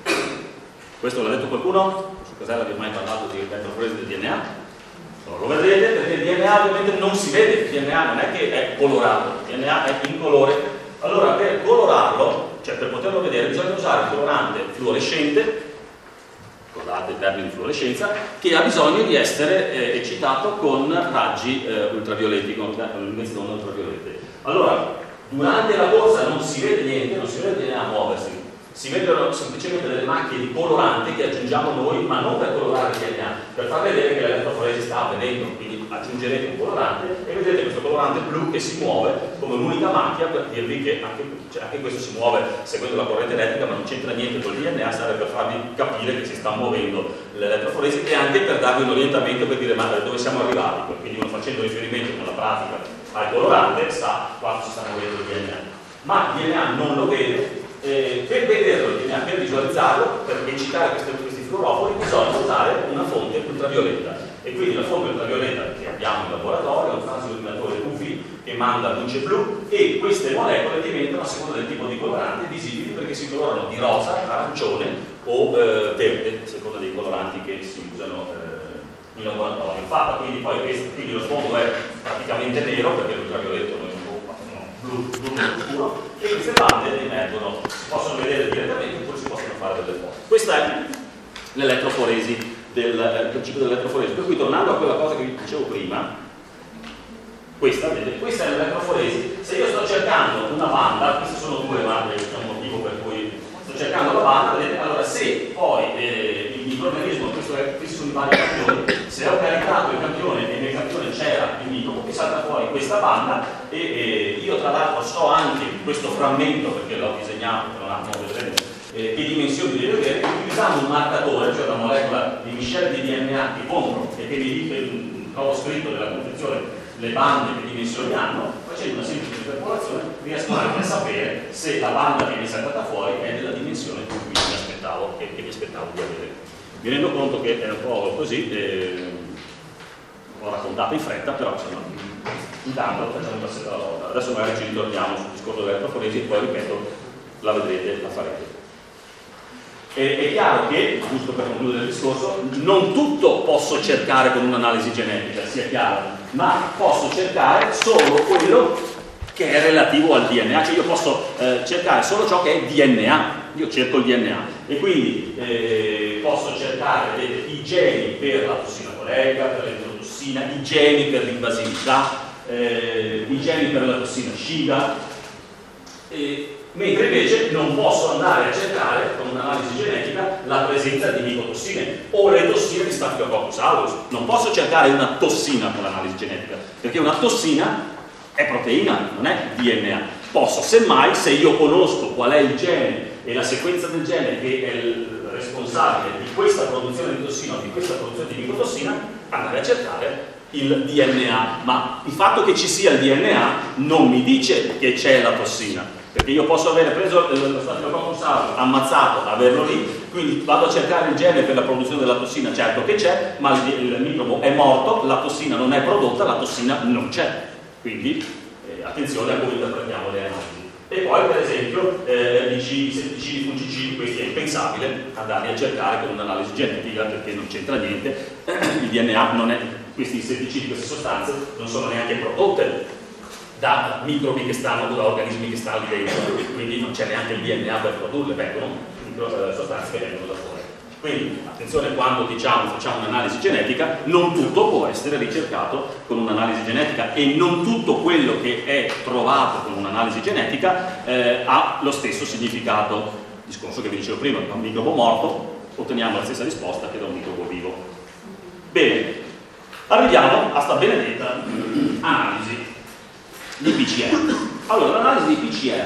Questo l'ha detto qualcuno? Su Casella vi ho mai parlato di elettroforesi del D N A? Non lo vedrete perché il D N A ovviamente non si vede, il D N A non è che è colorato, il D N A è incolore. Allora per colorarlo, cioè per poterlo vedere, bisogna usare il colorante fluorescente, ricordate il termine di fluorescenza, che ha bisogno di essere eh, eccitato con raggi eh, ultravioletti, con lunghezze d'onda ultraviolette. Allora, durante la corsa non si vede niente, non si vede il D N A muoversi, si vedono semplicemente delle macchie di colorante che aggiungiamo noi, ma non per colorare il D N A, per far vedere che l'elettroforesi sta avvenendo. Quindi aggiungerete un colorante e vedete questo colorante blu che si muove come un'unica macchia, per dirvi che anche, cioè anche questo si muove seguendo la corrente elettrica, ma non c'entra niente con il D N A, serve per farvi capire che si sta muovendo l'elettroforesi e anche per darvi un orientamento per dire ma dove siamo arrivati. Quindi uno facendo riferimento nella pratica al colorante sa quanto si sta muovendo il D N A, ma il D N A non lo vede. Eh, per vederlo, il D N A, per visualizzarlo, per eccitare questi, questi fluorofori bisogna usare una fonte ultravioletta, e quindi la fonte ultravioletta che abbiamo in laboratorio è un transilluminatore U V che manda luce blu, e queste molecole diventano, a seconda del tipo di colorante, visibili perché si colorano di rosa, arancione o eh, verde, a seconda dei coloranti che si usano eh, in laboratorio. Fatta quindi poi questo, quindi lo sfondo è praticamente nero perché l'ultravioletto non è blu, blu scuro, e queste bande emergono, si possono vedere direttamente oppure si possono fare delle foto. Questa è l'elettroforesi, del eh, principio dell'elettroforesi. Per cui, tornando a quella cosa che vi dicevo prima, questa, vedete, questa è l'elettroforesi. Se io sto cercando una banda, queste sono due, ma c'è un motivo per cui sto cercando la banda, vedete, allora se poi eh, il microorganismo, questo è, questi sono i vari campioni, se ho caricato il campione e nel campione c'era il microbo, mi salta fuori questa banda, e, e io tra l'altro so anche questo frammento, perché l'ho disegnato, tra l'altro vedrete eh, che dimensioni deve avere, utilizzando un marcatore, cioè una molecola di miscela di D N A che compro e che mi dice, trovo scritto nella confezione le bande che dimensioni hanno, facendo una semplice interpolazione, riesco anche a sapere se la banda che mi è saltata fuori è della dimensione in cui mi aspettavo, che, che mi aspettavo di avere. Mi rendo conto che è un po' così, eh, ho raccontato in fretta, però insomma, intanto facciamo un passetto alla volta. Adesso magari ci ritorniamo sul discorso dell'elettroforesi e poi ripeto, la vedrete, la farete. E, è chiaro che, giusto per concludere il discorso, non tutto posso cercare con un'analisi genetica, sia chiaro, ma posso cercare solo quello che è relativo al D N A, cioè io posso eh, cercare solo ciò che è D N A, io cerco il D N A e quindi eh, posso cercare vedete, i geni per la tossina colerica, per l'enterotossina, i geni per l'invasività, eh, i geni per la tossina Shiga, e, mentre invece non posso andare a cercare con un'analisi genetica la presenza di micotossine o le tossine di Staphylococcus aureus. Non posso cercare una tossina con l'analisi genetica, perché una tossina è proteina, non è D N A. Posso, semmai, se io conosco qual è il gene e la sequenza del gene che è il responsabile di questa produzione di tossina o di questa produzione di micotossina, andare a cercare il D N A. Ma il fatto che ci sia il D N A non mi dice che c'è la tossina, perché io posso avere preso lo Staphylococcus aureus, ammazzato, averlo lì, quindi vado a cercare il gene per la produzione della tossina, certo che c'è, ma il, il microbo è morto, la tossina non è prodotta, la tossina non c'è. Quindi eh, attenzione a come interpretiamo le analisi. E poi per esempio eh, i setticidi, fungicidi, questi è impensabile andarli a cercare con un'analisi genetica perché non c'entra niente, il D N A non è, questi insetticidi, queste sostanze non sono neanche prodotte da microbi che stanno, da organismi che stanno lì dentro, quindi non c'è neanche il D N A per produrle, vengono micro sostanze che vengono da fuori. Quindi attenzione quando diciamo facciamo un'analisi genetica, non tutto può essere ricercato con un'analisi genetica e non tutto quello che è trovato con un'analisi genetica eh, ha lo stesso significato. Discorso che vi dicevo prima, da un microbo morto otteniamo la stessa risposta che da un microbo vivo. Bene, arriviamo a sta benedetta analisi di P C R. Allora, l'analisi di P C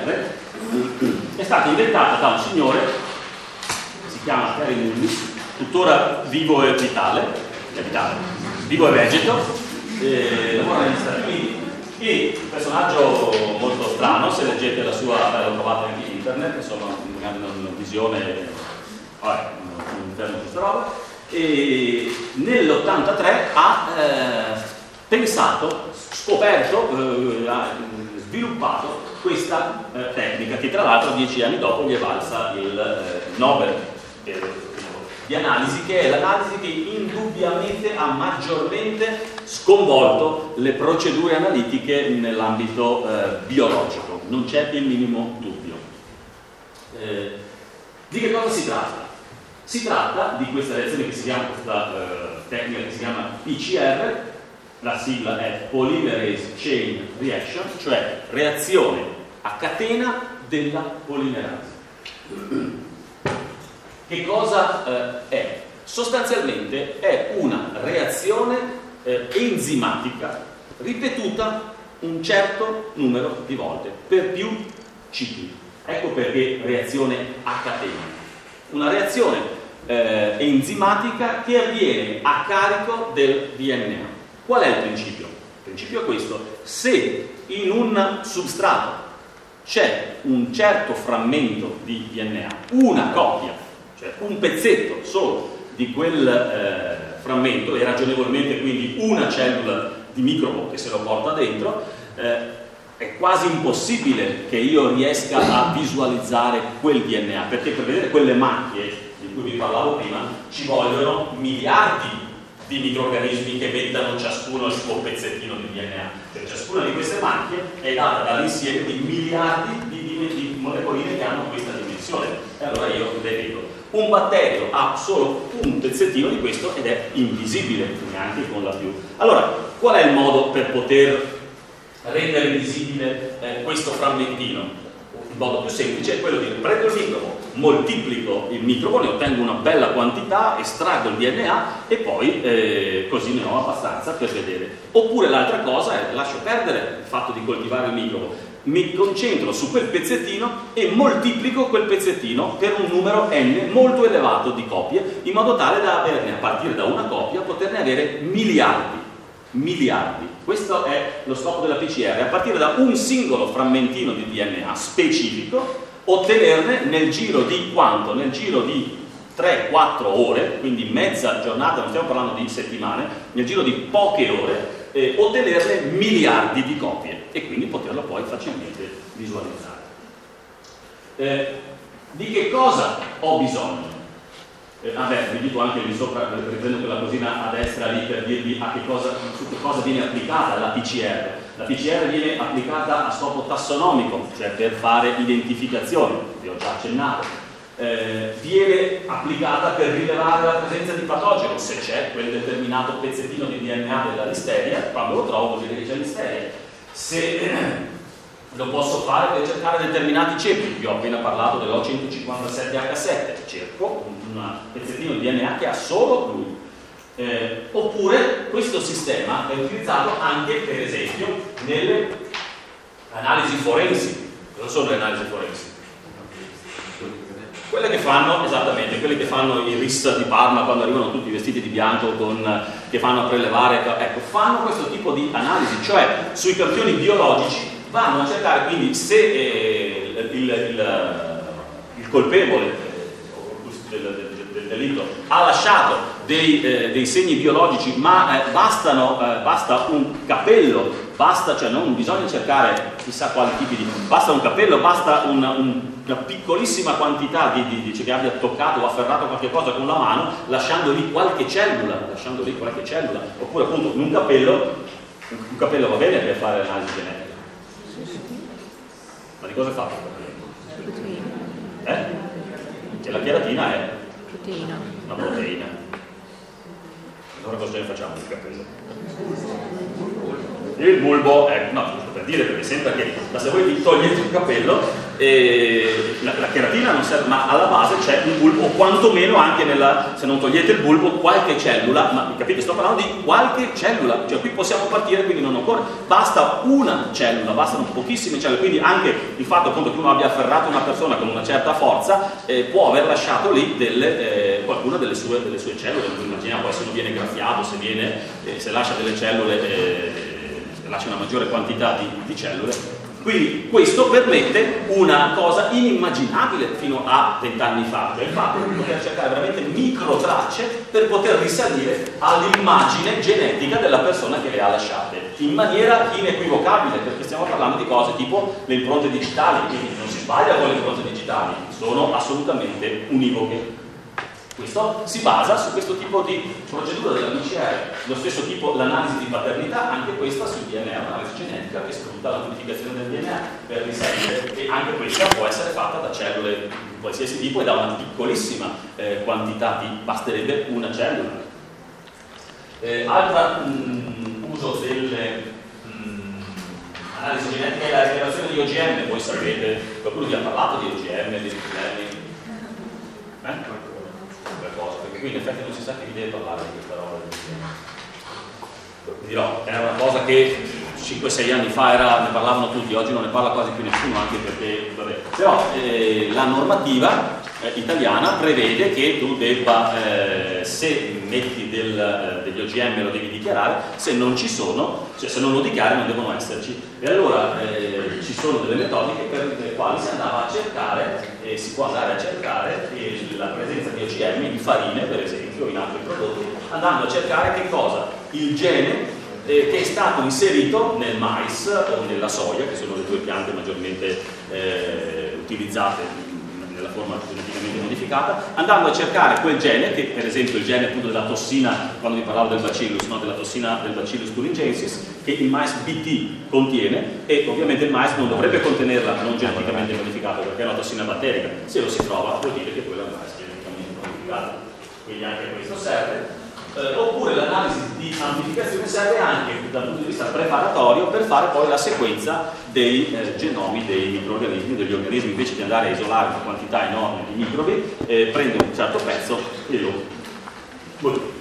R è stata inventata da un signore, si chiama Terry Mullis, tuttora vivo e vitale, è vitale, vivo e vegeto, eh, lavora negli Stati Uniti, e un personaggio molto strano, se leggete la sua, beh, lo trovate anche in internet, insomma, una, una visione, vabbè, non fermo questa roba, e nell'ottantatré ha eh, pensato, scoperto, eh, ha sviluppato questa eh, tecnica che tra l'altro dieci anni dopo gli è valsa il eh, Nobel di analisi, che è l'analisi che indubbiamente ha maggiormente sconvolto le procedure analitiche nell'ambito eh, biologico, non c'è il minimo dubbio. Eh, di che cosa si tratta? Si tratta di questa reazione che si chiama, questa eh, tecnica che si chiama P C R, la sigla è Polymerase Chain Reaction, cioè reazione a catena della polimerasi. Che cosa eh, è? Sostanzialmente è una reazione eh, enzimatica ripetuta un certo numero di volte per più cicli. Ecco perché reazione a catena. Una reazione eh, enzimatica che avviene a carico del D N A. Qual è il principio? Il principio è questo: se in un substrato c'è un certo frammento di D N A, una copia, cioè un pezzetto solo di quel eh, frammento, e ragionevolmente quindi una cellula di microbo che se lo porta dentro, eh, è quasi impossibile che io riesca a visualizzare quel D N A, perché per vedere quelle macchie di cui vi parlavo prima ci vogliono miliardi di microrganismi che mettano ciascuno il suo pezzettino di D N A, cioè ciascuna di queste macchie è data dall'insieme di miliardi di, di, di molecoline che hanno questa dimensione, e allora io le vedo. Un batterio ha solo un pezzettino di questo ed è invisibile, neanche con la più. Allora, qual è il modo per poter rendere visibile eh, questo frammentino? Il modo più semplice è quello di prendo il microbo, moltiplico il microbo, ne ottengo una bella quantità, estraggo il D N A e poi eh, così ne ho abbastanza per vedere. Oppure l'altra cosa è lascio perdere il fatto di coltivare il microbo, mi concentro su quel pezzettino e moltiplico quel pezzettino per un numero n molto elevato di copie, in modo tale da averne, a partire da una copia, poterne avere miliardi. miliardi. Questo è lo scopo della P C R, a partire da un singolo frammentino di D N A specifico, ottenerne nel giro di quanto? Nel giro di tre quattro ore, quindi mezza giornata, non stiamo parlando di settimane, nel giro di poche ore, eh, ottenerne miliardi di copie e quindi poterlo poi facilmente visualizzare. Eh, di che cosa ho bisogno? Eh, vabbè, vi dico anche lì sopra, riprendo quella cosina a destra lì per dirvi a che cosa, su che cosa viene applicata la P C R. La P C R viene applicata a scopo tassonomico, cioè per fare identificazione, vi ho già accennato. Eh, viene applicata per rilevare la presenza di patogeno, se c'è quel determinato pezzettino di D N A della listeria, quando lo trovo vuol dire che c'è listeria. Se eh, lo posso fare per cercare determinati ceppi, vi ho appena parlato dell'O centocinquantasette H sette, cerco un pezzettino di D N A che ha solo lui. Eh, oppure questo sistema è utilizzato anche per esempio nelle analisi forensi. Cosa sono le analisi forensi? Quelle che fanno, esattamente, quelle che fanno i R I S di Parma quando arrivano tutti vestiti di bianco, con, che fanno a prelevare, ecco, fanno questo tipo di analisi, cioè sui campioni biologici vanno a cercare quindi se eh, il, il, il, il colpevole eh, del, del, del delitto ha lasciato dei, eh, dei segni biologici, ma eh, bastano, eh, basta un capello, basta, cioè non bisogna cercare chissà quali tipi di, basta un capello, basta un, un una piccolissima quantità di, di, di cioè che abbia toccato o afferrato qualche cosa con la mano, lasciando lì qualche cellula, lasciando lì qualche cellula, oppure appunto un capello, un capello va bene per fare l'analisi genetica. Ma di cosa è fatto il capello? Eh? Che la cheratina è proteina. Una proteina. Allora cosa ne facciamo del capello? Il bulbo è, no, giusto per dire, perché sembra che ma se voi vi togliete il capello eh, la, la cheratina non serve, ma alla base c'è un bulbo, o quantomeno anche nella, se non togliete il bulbo, qualche cellula, ma capite, sto parlando di qualche cellula, cioè qui possiamo partire, quindi non occorre, basta una cellula, bastano pochissime cellule, quindi anche il fatto appunto che uno abbia afferrato una persona con una certa forza eh, può aver lasciato lì delle, eh, qualcuna delle sue, delle sue cellule, immaginiamo poi se uno viene graffiato, se, viene, eh, se lascia delle cellule eh, lascia una maggiore quantità di, di cellule, quindi questo permette una cosa inimmaginabile fino a vent'anni fa, cioè il fatto di poter cercare veramente microtracce per poter risalire all'immagine genetica della persona che le ha lasciate in maniera inequivocabile, perché stiamo parlando di cose tipo le impronte digitali, quindi non si sbaglia con le impronte digitali, sono assolutamente univoche. Questo si basa su questo tipo di procedura della P C R, lo stesso tipo l'analisi di paternità, anche questa sul D N A, un'analisi genetica che sfrutta la modificazione del D N A per risalire, e anche questa può essere fatta da cellule di qualsiasi tipo e da una piccolissima eh, quantità di, basterebbe una cellula. Eh, altro uso delle mh, analisi genetiche è la rilevazione di O G M, voi sapete, qualcuno vi ha parlato di O G M, di problemi? Eh? Cosa, perché qui in effetti non si sa che vi deve parlare di questa roba. Vi dirò, era una cosa che cinque sei anni fa era, ne parlavano tutti, oggi non ne parla quasi più nessuno, anche perché, vabbè. Però eh, la normativa eh, italiana prevede che tu debba, eh, se metti del, eh, degli O G M lo devi dichiarare, se non ci sono, cioè se non lo dichiari non devono esserci. E allora eh, ci sono delle metodiche per le quali si andava a cercare, e si può andare a cercare eh, la presenza di O G M in farine, per esempio, in altri prodotti, andando a cercare che cosa? Il gene eh, che è stato inserito nel mais o nella soia, che sono le due piante maggiormente eh, utilizzate nella forma geneticamente modificata, andando a cercare quel gene, che per esempio il gene appunto della tossina, quando vi parlavo del bacillus, no? della tossina del bacillus thuringiensis, che il mais B T contiene, e ovviamente il mais non dovrebbe contenerla non geneticamente modificata perché è una tossina batterica, se lo si trova vuol dire che quella è mais geneticamente modificata, quindi anche questo serve. Eh, oppure l'analisi di amplificazione serve anche dal punto di vista preparatorio per fare poi la sequenza dei eh, genomi dei microrganismi, degli organismi, invece di andare a isolare una quantità enorme di microbi, eh, prendo un certo pezzo e lo modifico.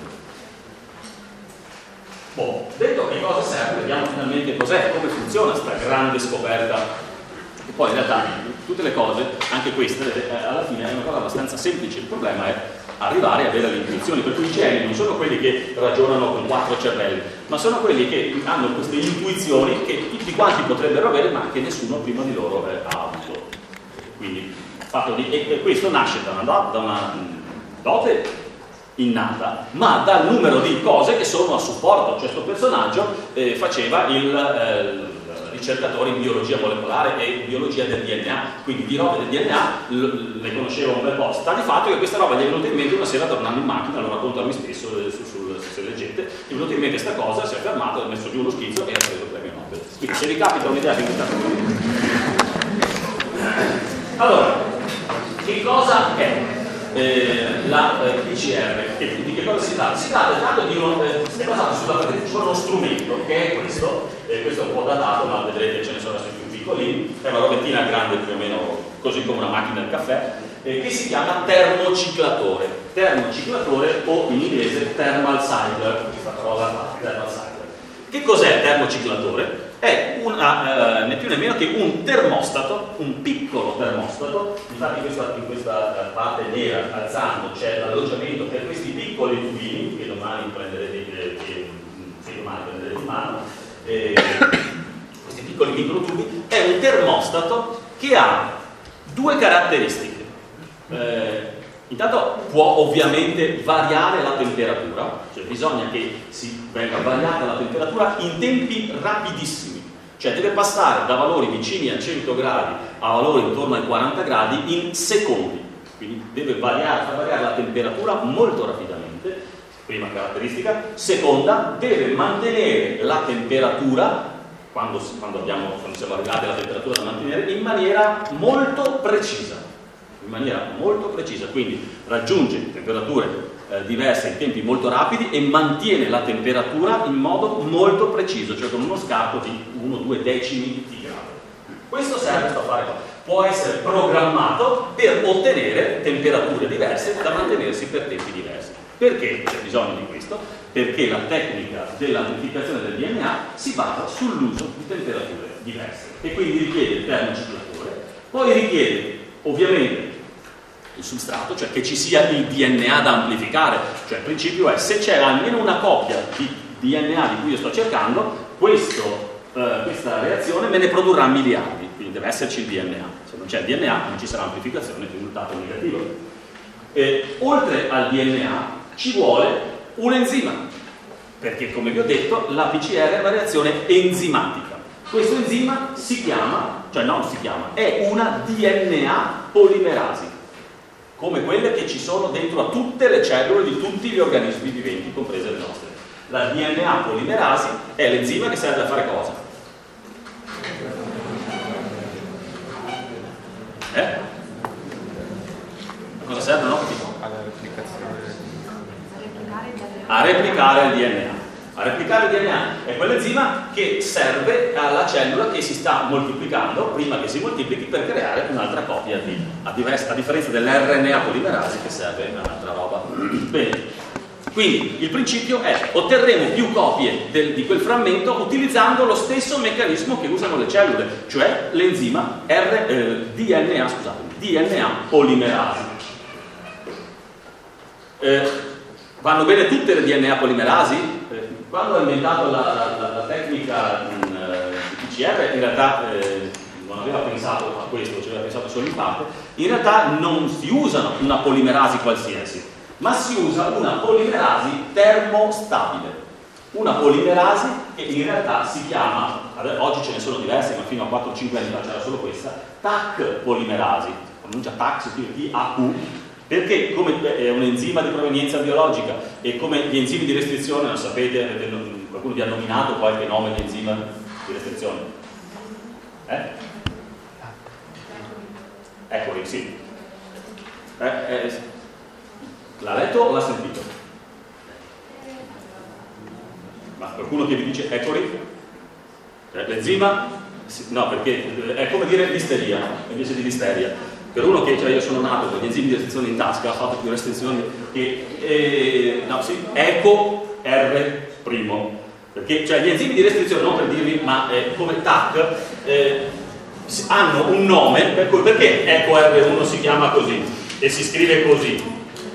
Boh, detto che cosa serve, vediamo finalmente cos'è, come funziona questa grande scoperta E poi in realtà tutte le cose, anche queste, eh, alla fine è una cosa abbastanza semplice. Il problema è arrivare a avere le intuizioni, per cui i geni non sono quelli che ragionano con quattro cervelli, ma sono quelli che hanno queste intuizioni che tutti quanti potrebbero avere, ma che nessuno prima di loro eh, ha avuto. Quindi, fatto di, e questo nasce da una, da una dote innata, ma dal numero di cose che sono a supporto. Cioè, questo personaggio eh, faceva il eh, ricercatore in biologia molecolare e biologia del D N A, quindi di robe del D N A le conosceva un bel po'. Sta di fatto che questa roba gli è venuta in mente una sera tornando in macchina, lo racconta lui stesso, su, sul, se leggete, gli è venuta in mente questa cosa, si è fermato, ha messo giù uno schizzo e ha preso il premio Nobel. Quindi se vi capita un'idea che questa allora, che cosa è eh, la eh, P C R? Che, di che cosa si tratta? Si tratta tanto di uno, eh, si è basato sulla uno strumento che è questo. Eh, questo è un po' datato, ma vedrete ce ne sono adesso più piccolini, è una robettina grande più o meno così come una macchina del caffè, eh, che si chiama termociclatore. Termociclatore o in inglese thermal cycler, questa parola thermal cycler. Che cos'è il termociclatore? È una, eh, né più né meno che un termostato, un piccolo termostato. Infatti questa, in questa parte nera alzando c'è l'alloggiamento per questi piccoli tubini che domani prenderete, eh, che, che domani prenderete in mano. Eh, questi piccoli microtubi. È un termostato che ha due caratteristiche. Eh, intanto può ovviamente variare la temperatura, cioè bisogna che si venga variata la temperatura in tempi rapidissimi, cioè deve passare da valori vicini a cento gradi a valori intorno ai quaranta gradi in secondi, quindi deve variare, far variare la temperatura molto rapidamente. Prima caratteristica. Seconda, deve mantenere la temperatura, quando, quando, abbiamo, quando siamo arrivati alla temperatura da mantenere, in maniera molto precisa. In maniera molto precisa, quindi raggiunge temperature eh, diverse in tempi molto rapidi e mantiene la temperatura in modo molto preciso, cioè con uno scarto di uno due decimi di grado. Questo serve a fare cosa? Può essere programmato per ottenere temperature diverse da mantenersi per tempi diversi. Perché c'è bisogno di questo? Perché la tecnica dell'amplificazione del D N A si basa sull'uso di temperature diverse e quindi richiede il termociclatore, poi richiede ovviamente il substrato, cioè che ci sia il D N A da amplificare, cioè il principio è se c'è almeno una coppia di D N A di cui io sto cercando, questo, eh, questa reazione me ne produrrà miliardi, quindi deve esserci il D N A. Se non c'è il D N A non ci sarà amplificazione, il risultato è negativo. E, oltre al D N A ci vuole un enzima, perché come vi ho detto la P C R è una reazione enzimatica. Questo enzima si chiama, cioè non si chiama, è una D N A polimerasi, come quelle che ci sono dentro a tutte le cellule di tutti gli organismi viventi, comprese le nostre. La D N A polimerasi è l'enzima che serve a fare cosa? Eh? A cosa serve? No? Alla replicazione. A replicare il D N A. A replicare il D N A è quell'enzima che serve alla cellula che si sta moltiplicando prima che si moltiplichi per creare un'altra copia di, a, diversa, a differenza dell'R N A polimerasi che serve a un'altra roba. Bene. Quindi il principio è otterremo più copie del, di quel frammento utilizzando lo stesso meccanismo che usano le cellule, cioè l'enzima R, eh, D N A, scusate, D N A polimerasi. Eh, vanno bene tutte le D N A polimerasi? Eh, quando ho inventato la, la, la tecnica in, uh, di P C R, in realtà eh, non aveva pensato a questo, ci aveva pensato solo in parte. In realtà non si usano una polimerasi qualsiasi, ma si usa una polimerasi termostabile. Una polimerasi che in realtà si chiama, oggi ce ne sono diverse, ma fino a quattro cinque anni fa c'era solo questa, T A C polimerasi, pronuncia T A C, si scrive T A Q, perché come è un enzima di provenienza biologica e come gli enzimi di restrizione, non sapete, qualcuno vi ha nominato qualche nome di enzima di restrizione? Eh? Eccoli, sì. Eh, eh, l'ha letto o l'ha sentito? Ma qualcuno che vi dice Eccoli? L'enzima? No, perché è come dire listeria, invece di listeria. Per uno che, cioè io sono nato con gli enzimi di restrizione in tasca, ho fatto più restrizioni che, eh, no sì, eco R primo, perché cioè gli enzimi di restrizione, non per dirvi, ma eh, come T A C, eh, hanno un nome, per cui, perché Eco R uno si chiama così e si scrive così?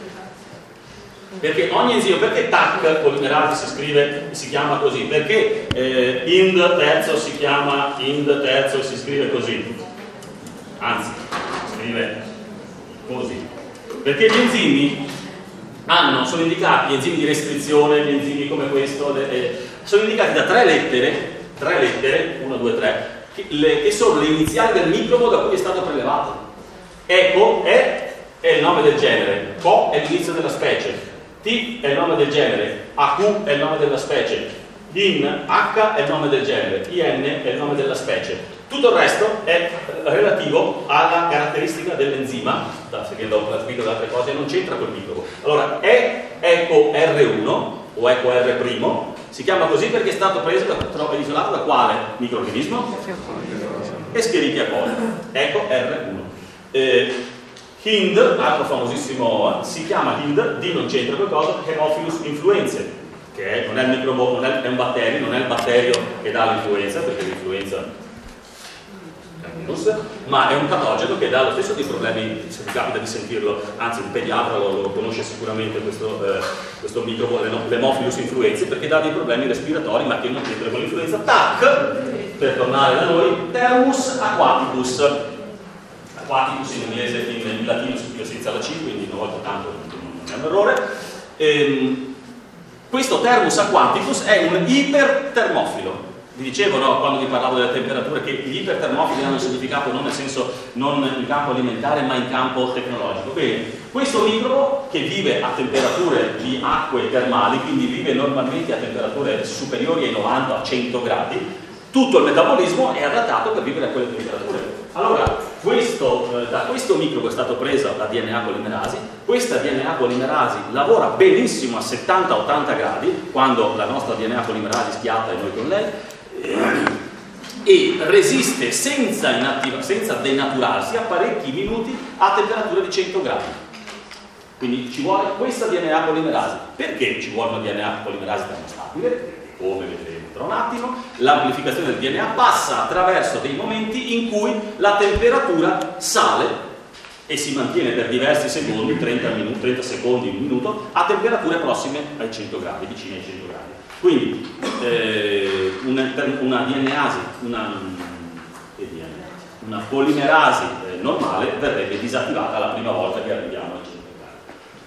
Perché ogni enzimo, perché T A C polimerasi si scrive e si chiama così? Perché eh, Ind terzo si chiama Ind terzo e si scrive così? Anzi, si scrive così. Perché gli enzimi hanno, sono indicati, gli enzimi di restrizione, gli enzimi come questo, le, eh, sono indicati da tre lettere, tre lettere, uno, due, tre, che, le, che sono le iniziali del microbo da cui è stato prelevato. Eco è, è il nome del genere, Co è l'inizio della specie, T è il nome del genere, A Q è il nome della specie, In, H è il nome del genere, I N è il nome della specie. Tutto il resto è relativo alla caratteristica dell'enzima, seguendo la spiegazione di altre cose, non c'entra col microbo. Allora, è Eco R uno o Eco R' si chiama così perché è stato preso da, isolato da quale microorganismo? Escherichia coli. Eco R uno. Eh, Hind, altro famosissimo, si chiama Hind, D non c'entra qualcosa, Haemophilus influenzae, che è, non è il microbo, non è, è un batterio, non è il batterio che dà l'influenza, perché l'influenza è un virus, ma è un patogeno che dà lo stesso dei problemi, se vi capita di sentirlo, anzi un pediatra lo, lo conosce sicuramente questo, eh, questo microbo, l'Haemophilus influenzae, perché dà dei problemi respiratori, ma che non c'entra con l'influenza. T A C, per tornare da noi, Thermus aquaticus. Aquaticus in inglese, in, in latino si scrive senza la C, quindi una volta tanto non è un errore. Ehm, questo Thermus aquaticus è un ipertermofilo. Vi dicevo, no, quando vi parlavo delle temperature, che gli ipertermofili hanno un significato non nel senso non in campo alimentare ma in campo tecnologico. Bene, questo microbo che vive a temperature di acque termali, quindi vive normalmente a temperature superiori ai novanta a cento gradi, tutto il metabolismo è adattato per vivere a quelle temperature. Allora, questo, eh, da questo microbo è stato preso la D N A polimerasi, questa D N A polimerasi lavora benissimo a settanta ottanta gradi, quando la nostra D N A polimerasi schiatta e noi con lei, eh, e resiste senza, inattiva, senza denaturarsi a parecchi minuti a temperatura di cento gradi. Quindi ci vuole questa D N A polimerasi. Perché ci vuole una D N A polimerasi termostabile? Come vedremo tra un attimo, l'amplificazione del D N A passa attraverso dei momenti in cui la temperatura sale e si mantiene per diversi secondi, trenta, minuti, trenta secondi, un minuto, a temperature prossime ai cento gradi, vicine ai cento gradi. Quindi eh, una, una D N A, una, una polimerasi eh, normale verrebbe disattivata la prima volta che arriviamo ai cento gradi.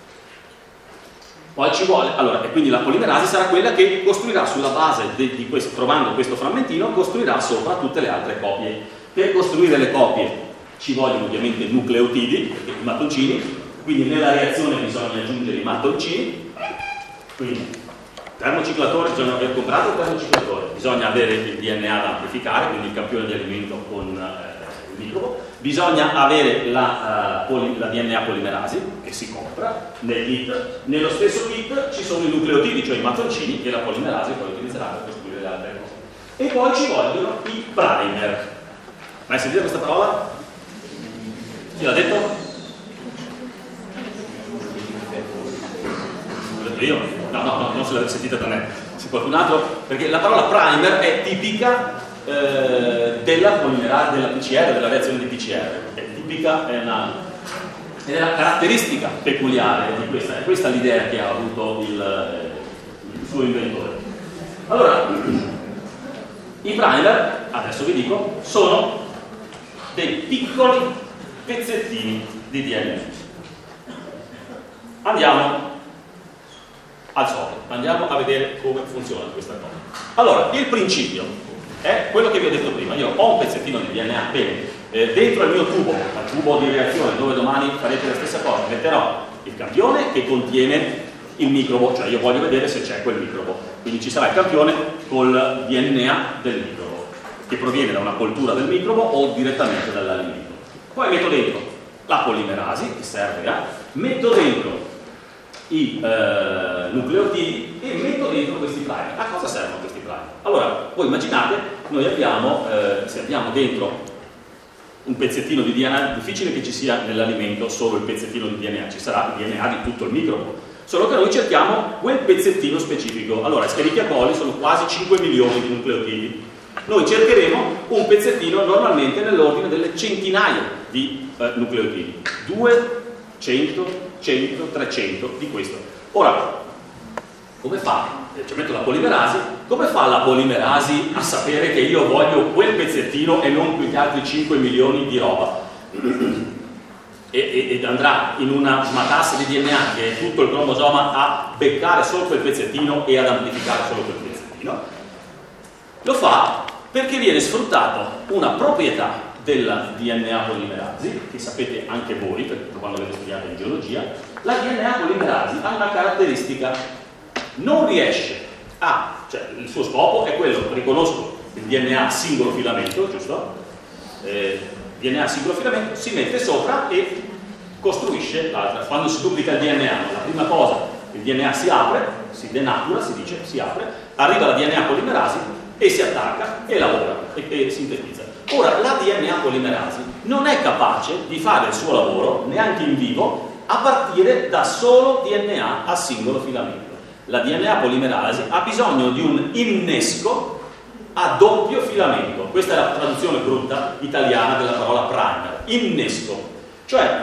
Poi ci vuole, allora, e quindi la polimerasi sarà quella che costruirà sulla base di, di questo, trovando questo frammentino, costruirà sopra tutte le altre copie. Per costruire le copie ci vogliono ovviamente nucleotidi, perché i mattoncini, quindi nella reazione bisogna aggiungere i mattoncini, quindi termociclatore, bisogna aver comprato il termociclatore, bisogna avere il D N A da amplificare, quindi il campione di alimento con eh, il microbo, bisogna avere la, uh, poli, la D N A polimerasi che si compra nel kit, nello stesso kit ci sono i nucleotidi, cioè i mattoncini che la polimerasi poi utilizzerà per costruire le altre cose. E poi ci vogliono i primer. Mai sentito questa parola? Chi l'ha detto? L'ho detto io? No, no, no, non se l'avete sentita da me. Se qualcun altro, perché la parola primer è tipica eh, della polimerasi, della P C R, della reazione di P C R. È tipica, è una, ed è la caratteristica peculiare di questa, è questa l'idea che ha avuto il, il suo inventore. Allora, i primer, adesso vi dico, sono dei piccoli pezzettini di D N A. Andiamo al solito, andiamo a vedere come funziona questa cosa. Allora, il principio è quello che vi ho detto prima. Io ho un pezzettino di D N A, bene, eh, dentro il mio tubo, al tubo di reazione, dove domani farete la stessa cosa, metterò il campione che contiene il microbo, cioè io voglio vedere se c'è quel microbo. Quindi ci sarà il campione col D N A del microbo, che proviene da una coltura del microbo o direttamente dall'alimento. Poi metto dentro la polimerasi, che serve a, metto dentro i eh, nucleotidi e metto dentro questi primer. A cosa servono questi primer? Allora, voi immaginate, noi abbiamo, eh, se abbiamo dentro un pezzettino di D N A, difficile che ci sia nell'alimento solo il pezzettino di D N A, ci sarà il D N A di tutto il microbo, solo che noi cerchiamo quel pezzettino specifico. Allora, Escherichia coli sono quasi cinque milioni di nucleotidi, Noi cercheremo un pezzettino normalmente nell'ordine delle centinaia di eh, nucleotidi, due, cento, cento, trecento di questo. Ora, come fa? Ci metto la polimerasi, come fa la polimerasi a sapere che io voglio quel pezzettino e non quegli altri cinque milioni di roba? E, ed andrà in una matassa di D N A che è tutto il cromosoma a beccare solo quel pezzettino e ad amplificare solo quel pezzettino? Lo fa perché viene sfruttato una proprietà della D N A polimerasi, che sapete anche voi, perché quando avete studiato in biologia. La D N A polimerasi ha una caratteristica: non riesce a, cioè il suo scopo è quello, riconosco il D N A singolo filamento, giusto? Eh, D N A singolo filamento, si mette sopra e costruisce l'altra. Quando si duplica il D N A, la prima cosa, il D N A si apre, si denatura, si dice, si apre, arriva la D N A polimerasi e si attacca e lavora e, e sintetizza. Ora, la D N A polimerasi non è capace di fare il suo lavoro, neanche in vivo, a partire da solo D N A a singolo filamento. La D N A polimerasi ha bisogno di un innesco a doppio filamento. Questa è la traduzione brutta italiana della parola primer, innesco. Cioè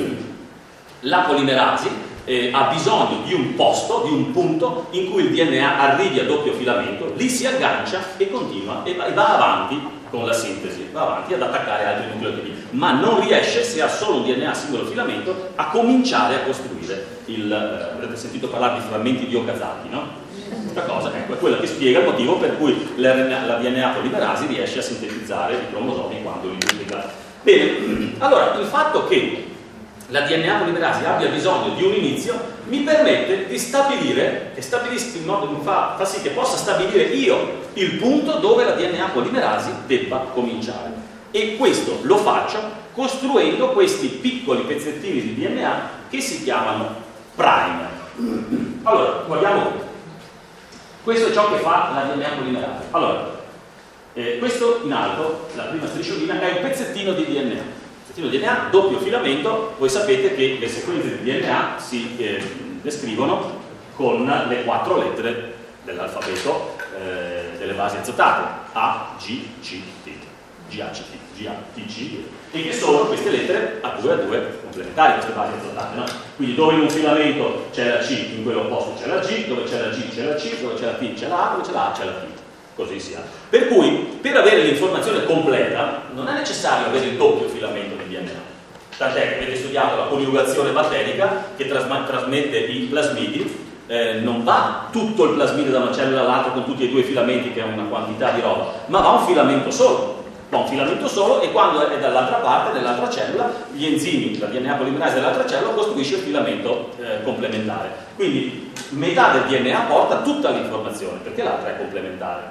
la polimerasi eh, ha bisogno di un posto, di un punto in cui il D N A arrivi a doppio filamento, lì si aggancia e continua e va, e va avanti con la sintesi, va avanti ad attaccare altri nucleotidi, ma non riesce, se ha solo un D N A singolo filamento, a cominciare a costruire il, eh, avrete sentito parlare di frammenti di Okazaki, no? Questa cosa ecco, è quella che spiega il motivo per cui la D N A polimerasi riesce a sintetizzare i cromosomi quando li duplica. Bene, allora il fatto che la D N A polimerasi abbia bisogno di un inizio mi permette di stabilire, e stabilisco in modo che fa, fa sì che possa stabilire io il punto dove la D N A polimerasi debba cominciare. E questo lo faccio costruendo questi piccoli pezzettini di D N A che si chiamano primer. Allora, guardiamo questo. Questo è ciò che fa la D N A polimerasi. Allora, eh, questo in alto, la prima strisciolina, è un pezzettino di D N A. Pezzettino di D N A, doppio filamento. Voi sapete che le sequenze di D N A si eh, descrivono con le quattro lettere dell'alfabeto eh, delle basi azotate: A, G, C, T, G, A, C, T, G, A, T, G, e che sono queste lettere a due a due complementari, queste basi azotate, no? Quindi dove in un filamento c'è la C, in quello opposto c'è la G, dove c'è la G c'è la C, dove c'è la T c'è la A, dove c'è la A c'è la T, così sia. Per cui, per avere l'informazione completa, non è necessario avere il doppio filamento di D N A. Tant'è che avete studiato la coniugazione batterica che trasmette i plasmidi. Eh, non va tutto il plasmide da una cellula all'altra con tutti e due i filamenti, che è una quantità di roba, ma va un filamento solo. Va un filamento solo e quando è dall'altra parte, nell'altra cellula, gli enzimi, la D N A polimerasi dell'altra cellula costruisce il filamento eh, complementare. Quindi metà del D N A porta tutta l'informazione, perché l'altra è complementare.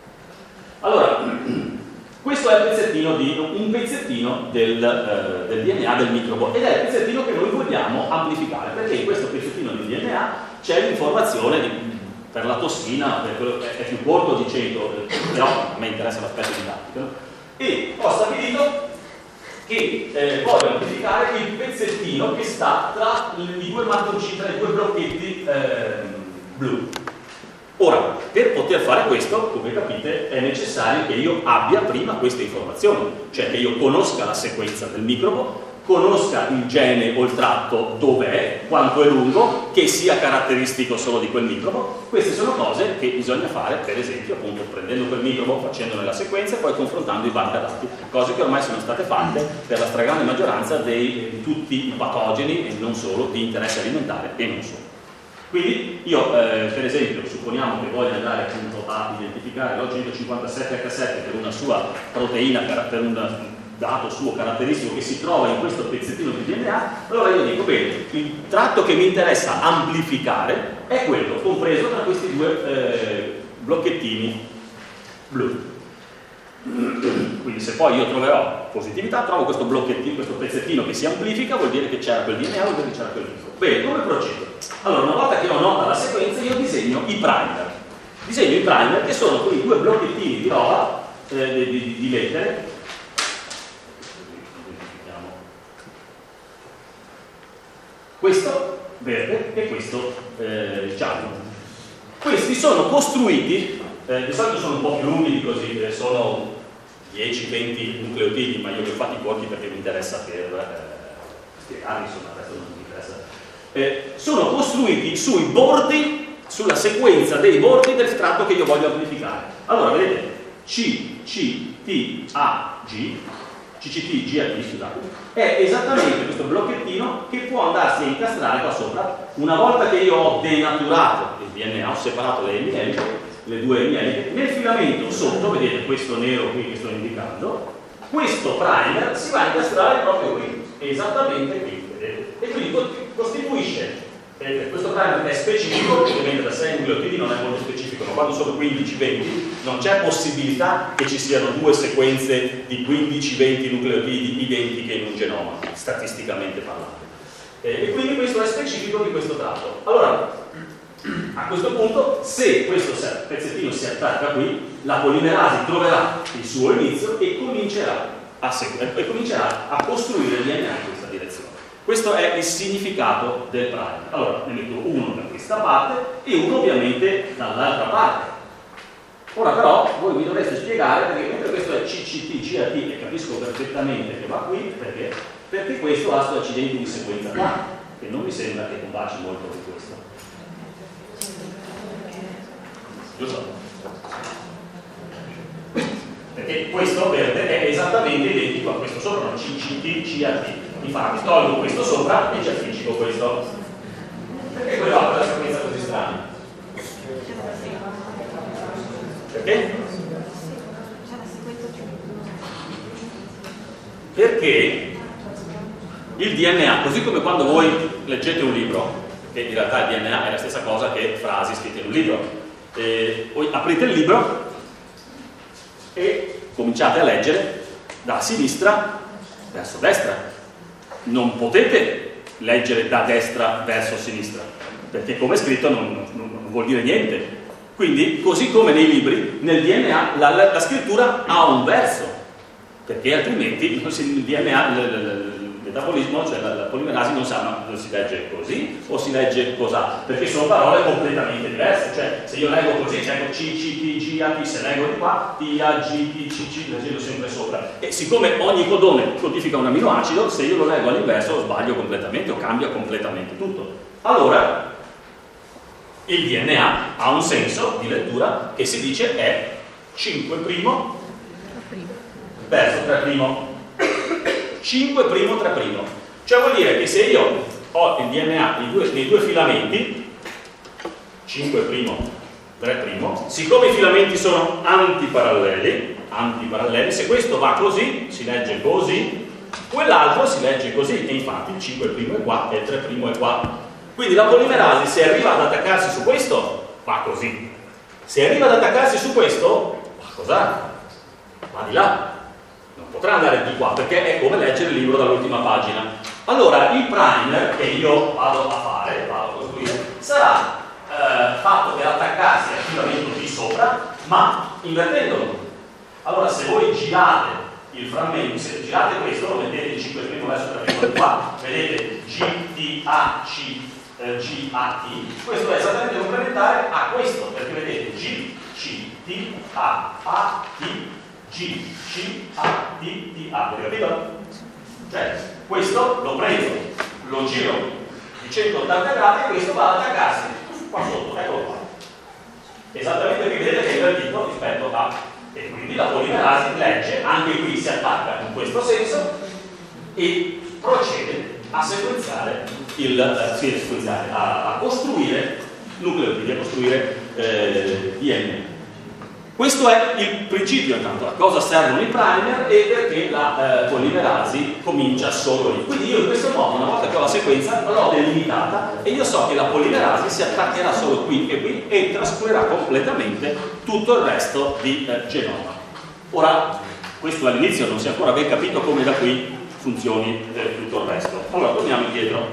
Allora, questo è il pezzettino di, un pezzettino del, eh, del D N A del microbo, ed è il pezzettino che noi vogliamo amplificare, perché in questo pezzettino di D N A c'è l'informazione di, per la tossina, per quello, è, è più corto di cento, però a me interessa l'aspetto didattico, no? E ho stabilito che eh, voglio amplificare il pezzettino che sta tra i due mattoncini, tra i due blocchetti eh, blu. Ora, per poter fare questo, come capite, è necessario che io abbia prima queste informazioni, cioè che io conosca la sequenza del microbo, conosca il gene o il tratto dov'è, quanto è lungo, che sia caratteristico solo di quel microbo. Queste sono cose che bisogna fare, per esempio, appunto, prendendo quel microbo, facendone la sequenza e poi confrontando i banca dati, cose che ormai sono state fatte per la stragrande maggioranza dei, di tutti i patogeni, e non solo, di interesse alimentare e non solo. Quindi io, eh, per esempio, supponiamo che voglia andare appunto a identificare l'O centocinquantasette acca sette per una sua proteina, per un dato suo caratteristico che si trova in questo pezzettino di D N A, allora io dico, bene, il tratto che mi interessa amplificare è quello compreso tra questi due eh, blocchettini blu. Quindi se poi io troverò positività, trovo questo blocchettino, questo pezzettino che si amplifica, vuol dire che c'era quel D N A, vuol dire che c'era quel microbo. Bene, come procedo? Allora, una volta che ho nota la sequenza, io disegno i primer. Disegno i primer, che sono quei due blocchettini di roba, eh, di, di, di lettere. Questo verde e questo eh, giallo. Questi sono costruiti Eh, di solito sono un po' più lunghi di così, eh, sono dieci venti nucleotidi, ma io li ho fatti corti perché mi interessa per eh, spiegarli, insomma, adesso non mi interessa. Eh, sono costruiti sui bordi, sulla sequenza dei bordi del tratto che io voglio amplificare. Allora, vedete, C, C, T, A, G, C C T, G A T, scusate, è esattamente questo blocchettino che può andarsi a incastrare qua sopra. Una volta che io ho denaturato il D N A, ho separato le eliche, le due eliche, nel filamento sotto, vedete questo nero qui che sto indicando, questo primer si va a incastrare proprio qui, esattamente qui, vedete? E quindi costituisce, eh, questo primer è specifico, ovviamente da sei nucleotidi non è molto specifico, ma quando sono quindici venti non c'è possibilità che ci siano due sequenze di quindici venti nucleotidi identiche in un genoma, statisticamente parlando. Eh, e quindi questo è specifico di questo tratto. Allora, a questo punto, se questo pezzettino si attacca qui, la polimerasi troverà il suo inizio e comincerà a, e comincerà a costruire il D N A in questa direzione. Questo è il significato del primer. Allora, ne metto uno da questa parte e uno ovviamente dall'altra parte. Ora però voi mi dovreste spiegare, perché mentre questo è C C T G A T e capisco perfettamente che va qui, perché? Perché questo ha questo accidente di sequenza qua, che non mi sembra che combaci molto con questo. Giusto? Perché questo verde è esattamente identico a questo sopra, C C T G A T. Infatti tolgo questo sopra e ci afficcico questo. Perché quello ha quella sequenza così strana? Perché? Perché il D N A, così come quando voi leggete un libro, che in realtà il D N A è la stessa cosa che frasi scritte in un libro, e voi aprite il libro e cominciate a leggere da sinistra verso destra. Non potete leggere da destra verso sinistra, perché come è scritto non, non, non vuol dire niente. Quindi, così come nei libri, nel D N A la, la, la scrittura ha un verso, perché altrimenti il D N A, il, il, il metabolismo, cioè la, la polimerasi non sa, ma si legge così o si legge cosà, perché sono parole completamente diverse. Cioè, se io leggo così, leggo C, C, T, G, A, T, se leggo di qua, T, A, G, T, C, C, leggendo sempre sopra. E siccome ogni codone codifica un aminoacido, se io lo leggo all'inverso sbaglio completamente o cambia completamente tutto. Allora, il D N A ha un senso di lettura che si dice è cinque' verso tre'. cinque' tre'. Cioè vuol dire che se io ho il D N A nei due, nei due filamenti, cinque' tre', siccome i filamenti sono antiparalleli, antiparalleli, se questo va così, si legge così, quell'altro si legge così, e infatti il cinque' è qua e il tre' è qua. Quindi la polimerasi, se arriva ad attaccarsi su questo, va così. Se arriva ad attaccarsi su questo, va cos'ha? Va di là. Non potrà andare di qua, perché è come leggere il libro dall'ultima pagina. Allora, il primer che io vado a fare, vado a costruire, sarà eh, fatto per attaccarsi al filamento di sopra, ma invertendolo. Allora, se voi girate il frammento, se girate questo, lo mettete in cinque' verso tre' di qua, vedete G, T, A, C, eh, G, A, T, questo è esattamente complementare a questo, perché vedete G, C, T, A, A, T, G, C, A, T, T, A, avete capito? Cioè, questo lo prendo, lo giro di centottanta gradi e questo va ad attaccarsi qua sotto, eccolo qua. Esattamente qui vedete che è invertito rispetto a... E quindi la polimerasi legge, anche qui si attacca in questo senso e procede a sequenziare, il, eh, sì, sequenziare a, a costruire nucleotidi, a costruire eh, D N A. Questo è il principio, intanto, a cosa servono i primer e perché la eh, polimerasi comincia solo lì. Quindi io in questo modo, una volta che ho la sequenza, l'ho delimitata e io so che la polimerasi si attaccherà solo qui e qui e trascurerà completamente tutto il resto di eh, genoma. Ora, questo all'inizio non si è ancora ben capito come da qui funzioni eh, tutto il resto. Allora, torniamo indietro.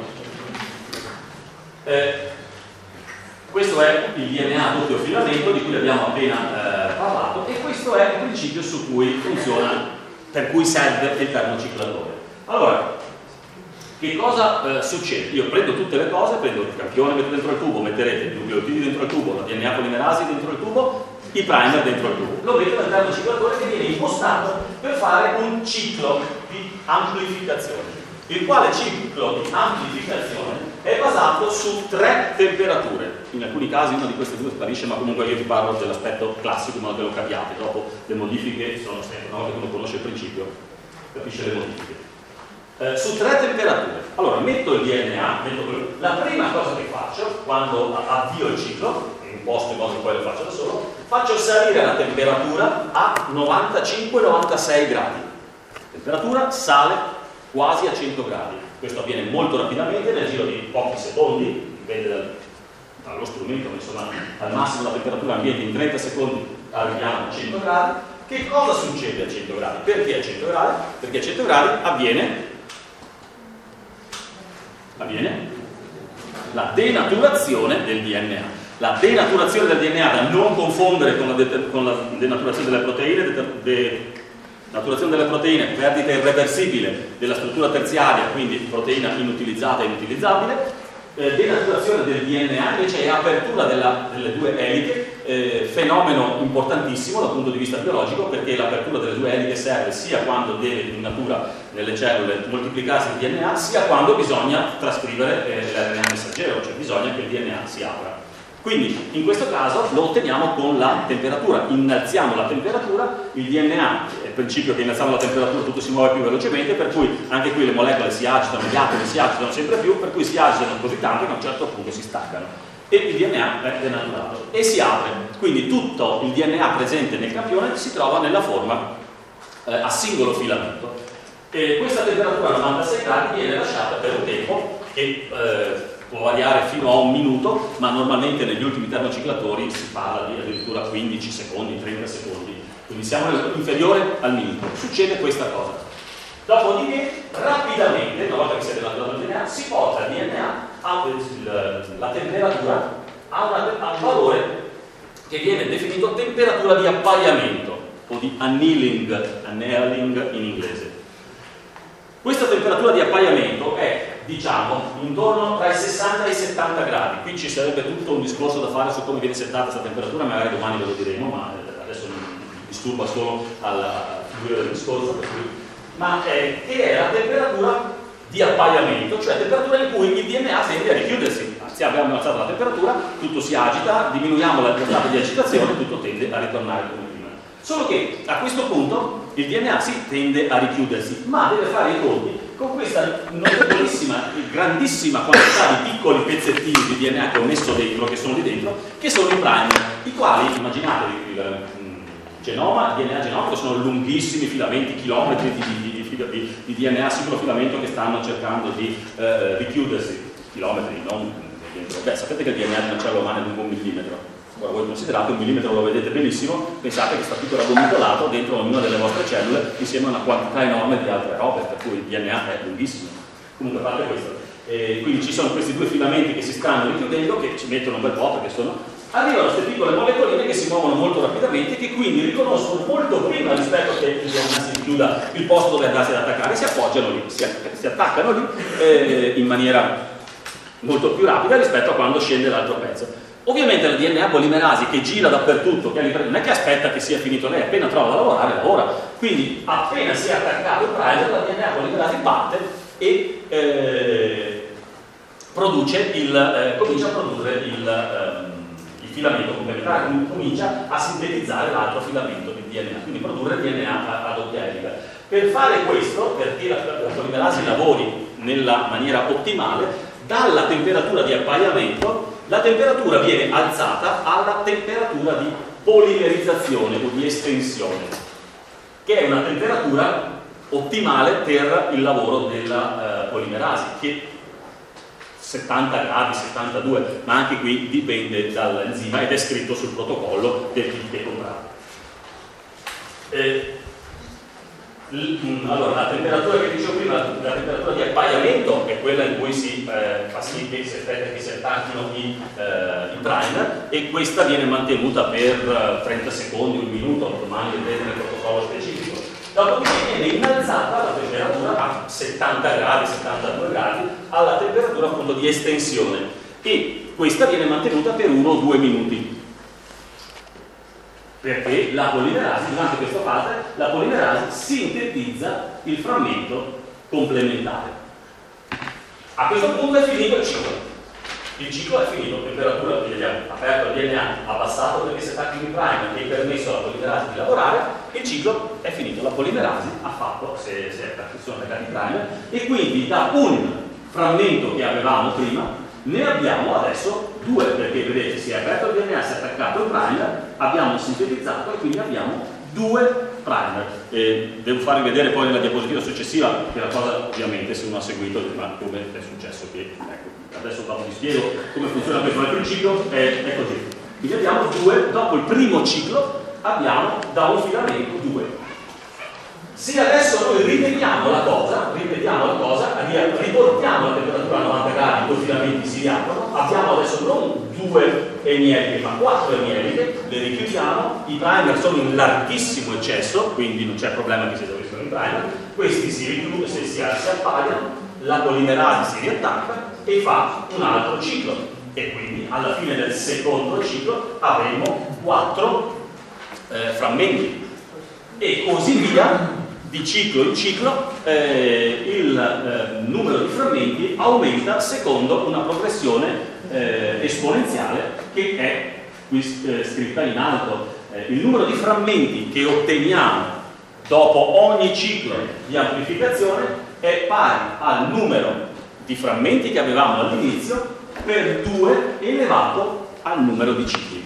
Eh, Questo è il D N A a doppio filamento di cui abbiamo appena eh, parlato e questo è il principio su cui funziona, per cui serve il termociclatore. Allora, che cosa eh, succede? Io prendo tutte le cose, prendo il campione, metto dentro il tubo, metterete i nucleotidi dentro il tubo, la D N A polimerasi dentro il tubo i primer dentro il tubo. Lo metto nel termociclatore che viene impostato per fare un ciclo di amplificazione, il quale ciclo di amplificazione è basato su tre temperature. In alcuni casi una di queste due sparisce, ma comunque io ti parlo dell'aspetto classico in modo che lo capiate. Dopo le modifiche sono sempre, una volta che uno conosce il principio capisce le modifiche. Eh, su tre temperature. Allora metto il D N A, metto quello. La prima cosa che faccio quando avvio il ciclo, imposto in modo che poi lo faccio da solo, faccio salire la temperatura a novantacinque novantasei gradi. La temperatura sale quasi a cento gradi. Questo avviene molto rapidamente, nel giro di pochi secondi, dipende dal, dallo strumento, ma insomma al massimo la temperatura ambiente in trenta secondi arriviamo a cento gradi. Che cosa succede a cento gradi? Perché a cento gradi? Perché a cento gradi avviene, avviene la denaturazione del D N A. La denaturazione del D N A, da non confondere con la, de con la denaturazione delle proteine, de de denaturazione delle proteine, perdita irreversibile della struttura terziaria, quindi proteina inutilizzata e inutilizzabile. Eh, denaturazione del D N A invece è apertura della, delle due eliche, eh, fenomeno importantissimo dal punto di vista biologico, perché l'apertura delle due eliche serve sia quando deve in natura nelle cellule moltiplicarsi il D N A, sia quando bisogna trascrivere eh, l'R N A messaggero, cioè bisogna che il D N A si apra. Quindi in questo caso lo otteniamo con la temperatura, innalziamo la temperatura, il D N A, è il principio che innalziamo la temperatura tutto si muove più velocemente, per cui anche qui le molecole si agitano, gli atomi si agitano sempre più, per cui si agitano così tanto che a un certo punto si staccano e il D N A è denaturato e si apre. Quindi tutto il D N A presente nel campione si trova nella forma eh, a singolo filamento. E questa temperatura a novantasei gradi viene lasciata per un tempo che eh, può variare fino a un minuto, ma normalmente negli ultimi termociclatori si parla di addirittura quindici secondi, trenta secondi, quindi siamo inferiore al minuto. Succede questa cosa. Dopodiché, rapidamente, una volta che si è denaturato il D N A, si porta il D N A a la temperatura a, una, a un valore che viene definito temperatura di appaiamento o di annealing, annealing in inglese. Questa temperatura di appaiamento è, diciamo, intorno tra i sessanta e i settanta gradi. Qui ci sarebbe tutto un discorso da fare su come viene settata questa temperatura, magari domani ve lo diremo, ma adesso mi disturba solo alla fluire del discorso. Per cui... Ma è, che è la temperatura di appaiamento, cioè temperatura in cui il D N A tende a richiudersi. Se abbiamo alzato la temperatura, tutto si agita, diminuiamo la stato di agitazione, tutto tende a ritornare come prima. Solo che a questo punto il D N A si tende a richiudersi, ma deve fare i conti con questa notevolissima, grandissima quantità di piccoli pezzettini di D N A che ho messo dentro, che sono lì dentro, che sono i primer, i quali, immaginatevi, il genoma, il D N A genomico sono lunghissimi filamenti, chilometri di, di, di, di, di D N A singolo filamento che stanno cercando di eh, richiudersi, chilometri, non dentro. Beh, sapete che il D N A di una cellula umana è lungo un millimetro. Ora voi considerate un millimetro, lo vedete benissimo, pensate che sta tutto raggomitolato dentro ognuna delle vostre cellule insieme a una quantità enorme di altre robe, per cui il D N A è lunghissimo. Comunque a parte questo, e quindi ci sono questi due filamenti che si stanno richiudendo, che ci mettono un bel po' perché sono... Arrivano queste piccole molecoline che si muovono molto rapidamente, che quindi riconoscono molto prima rispetto che il D N A si chiuda il posto dove andarsi ad attaccare, si appoggiano lì, si, si attaccano lì eh, in maniera molto più rapida rispetto a quando scende l'altro pezzo. Ovviamente la D N A polimerasi che gira dappertutto, che non è che aspetta che sia finito lei, appena trova da lavorare, lavora. Quindi appena si è attaccato il primer, la D N A polimerasi parte e eh, produce il, eh, comincia a produrre il, eh, il filamento complementare, comincia a sintetizzare l'altro filamento di D N A, quindi produrre D N A a, a doppia elica. Per fare questo, perché la, la polimerasi lavori nella maniera ottimale, dalla temperatura di appaiamento la temperatura viene alzata alla temperatura di polimerizzazione o di estensione, che è una temperatura ottimale per il lavoro della eh, polimerasi, che settanta gradi, settantadue, ma anche qui dipende dall'enzima ed è scritto sul protocollo del kit che comprate. Eh, Allora, la temperatura che dicevo prima, la, la temperatura di appaiamento è quella in cui si eh, fa sì che si aspetta che si attacchino i, eh, i primer, e questa viene mantenuta per trenta secondi, un minuto, domani vedrete nel protocollo specifico. Dopodiché viene innalzata la temperatura a settanta gradi, settantadue gradi, alla temperatura appunto di estensione, e questa viene mantenuta per uno o due minuti. perché la polimerasi, durante questa fase, la polimerasi sintetizza il frammento complementare. A questo punto è finito il ciclo. Il ciclo è finito, temperatura, quindi abbiamo aperto il D N A, abbassato perché si attacca in primer e permesso alla polimerasi di lavorare, il ciclo è finito, la polimerasi ha fatto, se, se sono attaccati i primer, e quindi da un frammento che avevamo prima ne abbiamo adesso due, perché vedete si è aperto il D N A, si è attaccato il primer, abbiamo sintetizzato e quindi abbiamo due primer. Eh, devo farvi vedere poi nella diapositiva successiva che la cosa ovviamente se uno ha seguito ma come è successo che ecco, adesso dopo vi spiego come funziona questo, ma il principio è, è così. Quindi abbiamo due, dopo il primo ciclo abbiamo da un filamento due. Se adesso noi ripetiamo la cosa, ripetiamo la cosa, riportiamo la temperatura a novanta gradi, i filamenti si riaprono, abbiamo adesso non due enieliche ma quattro enieliche, le richiudiamo, i primer sono in larghissimo eccesso, quindi non c'è problema che si esauriscono i primer, questi si richiudono, se si, si appagliano, la polimerasi si riattacca e fa un altro ciclo e quindi alla fine del secondo ciclo avremo quattro eh, frammenti e così via. Di ciclo in ciclo eh, il eh, numero di frammenti aumenta secondo una progressione eh, esponenziale che è qui eh, scritta in alto. Eh, il numero di frammenti che otteniamo dopo ogni ciclo di amplificazione è pari al numero di frammenti che avevamo all'inizio per due elevato al numero di cicli.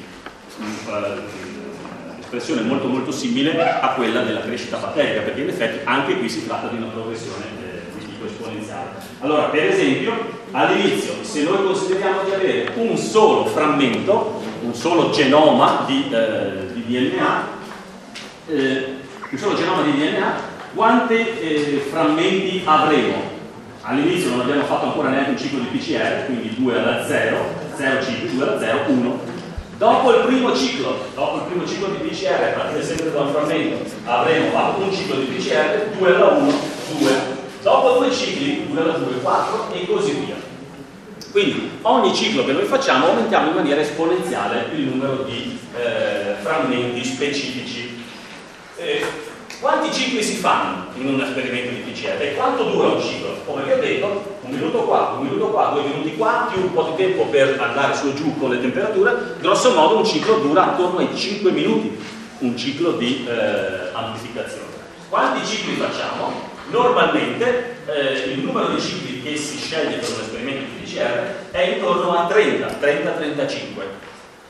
Espressione molto molto simile a quella della crescita batterica, perché in effetti anche qui si tratta di una progressione eh, di tipo esponenziale. Allora, per esempio, all'inizio, se noi consideriamo di avere un solo frammento, un solo genoma di, eh, di D N A, eh, un solo genoma di D N A, quanti eh, frammenti avremo? All'inizio non abbiamo fatto ancora neanche un ciclo di P C R, quindi due alla zero, zero cicli, due alla zero, uno. Dopo il primo ciclo, dopo il primo ciclo di P C R, a partire sempre da un frammento, avremo fatto un ciclo di P C R, due alla uno, due. Dopo due cicli, due alla due, quattro e così via. Quindi ogni ciclo che noi facciamo aumentiamo in maniera esponenziale il numero di eh, frammenti specifici. Eh, quanti cicli si fanno in un esperimento di P C R? E quanto dura un ciclo? Come vi ho detto, un minuto qua, un minuto qua, due minuti qua, più un po' di tempo per andare su e giù con le temperature, grosso modo un ciclo dura attorno ai cinque minuti, un ciclo di eh, amplificazione. Quanti cicli facciamo? Normalmente eh, il numero di cicli che si sceglie per un esperimento di P C R è intorno a trenta, trenta trentacinque.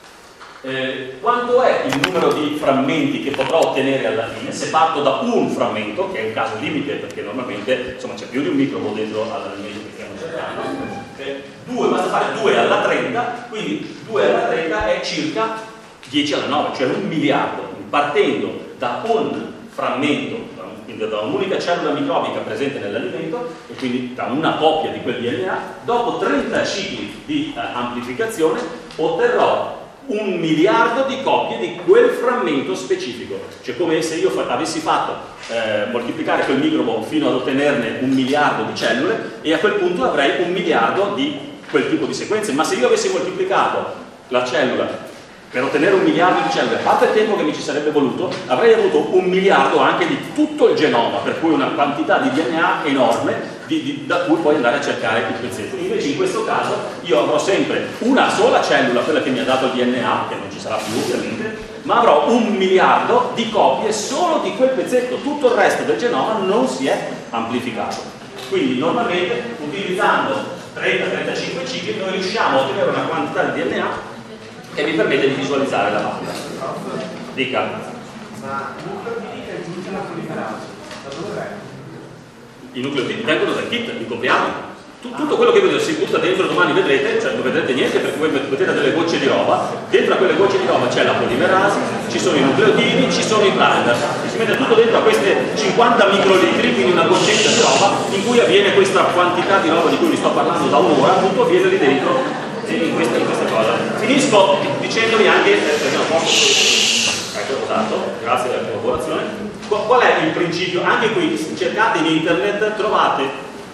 Eh, quanto è il numero di frammenti che potrò ottenere alla fine se parto da un frammento, che è un caso limite perché normalmente insomma c'è più di un microbo dentro all'alimento che stiamo cercando, eh, due, basta fare due alla trenta, quindi due alla trenta è circa dieci alla nove, cioè un miliardo, partendo da un frammento, quindi da un'unica cellula microbica presente nell'alimento e quindi da una coppia di quel D N A, dopo trenta cicli di eh, amplificazione otterrò un miliardo di copie di quel frammento specifico, cioè come se io fa avessi fatto eh, moltiplicare quel microbo fino ad ottenerne un miliardo di cellule e a quel punto avrei un miliardo di quel tipo di sequenze, ma se io avessi moltiplicato la cellula per ottenere un miliardo di cellule, a parte il tempo che mi ci sarebbe voluto, avrei avuto un miliardo anche di tutto il genoma, per cui una quantità di D N A enorme di, di, da cui poi andare a cercare il pezzetto. Invece in questo caso io avrò sempre una sola cellula, quella che mi ha dato il D N A, che non ci sarà più ovviamente, ma avrò un miliardo di copie solo di quel pezzetto, tutto il resto del genoma non si è amplificato. Quindi normalmente utilizzando trenta trentacinque cicli noi riusciamo a ottenere una quantità di D N A che mi permette di visualizzare la macchina. Dica. Ma il nucleotidi che funziona con l'imperanza, da dove vengono? I nucleotidi vengono dal kit, li compriamo. Tutto quello che vedete si butta dentro, domani vedrete, cioè non vedrete niente perché voi vedete delle gocce di roba, dentro a quelle gocce di roba c'è la polimerasi, ci sono i nucleotidi, ci sono i primer, si mette tutto dentro a queste cinquanta microlitri, quindi una goccetta di roba in cui avviene questa quantità di roba di cui vi sto parlando da un'ora, tutto avviene lì dentro in questa, in questa cosa. Finisco dicendovi anche, eh, perché non posso, ecco, esatto, grazie per la collaborazione, qual è il principio? Anche qui cercate in internet, trovate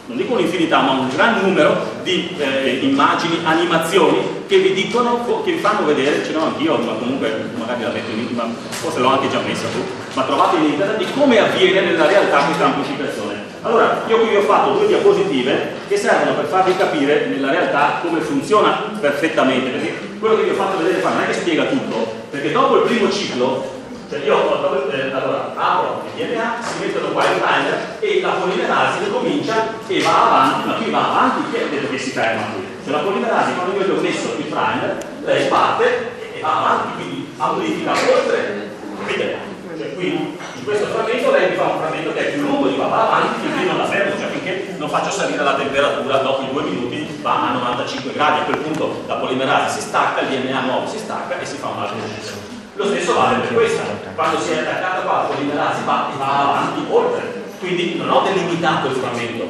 non dico un'infinità, ma un gran numero di eh, immagini, animazioni che vi dicono, che vi fanno vedere, ce l'ho anch'io, ma comunque magari la metto in internet, ma forse l'ho anche già messa tu, ma trovate in internet di come avviene nella realtà questa amplificazione. Allora, io qui vi ho fatto due diapositive che servono per farvi capire nella realtà come funziona perfettamente, perché quello che vi ho fatto vedere qua non è che spiega tutto, perché dopo il primo ciclo, cioè io ho, eh, allora apro il D N A, si mettono qua il timer e la polimerasi comincia e va avanti, ma qui va avanti, chi ha detto che si ferma qui? Cioè la polimerasi, quando io gli ho messo il primer, lei parte e va avanti, quindi amplifica oltre, capite? Cioè qui in questo frammento lei mi fa un frammento che è più lungo, di va avanti finché non la fermo, cioè finché non faccio salire la temperatura, dopo i due minuti va a novantacinque gradi, a quel punto la polimerasi si stacca, il D N A nuovo si stacca e si fa un altro processo. Lo stesso vale per questa, quando si è attaccata qua la polimerasi va e va avanti oltre, quindi non ho delimitato il frammento.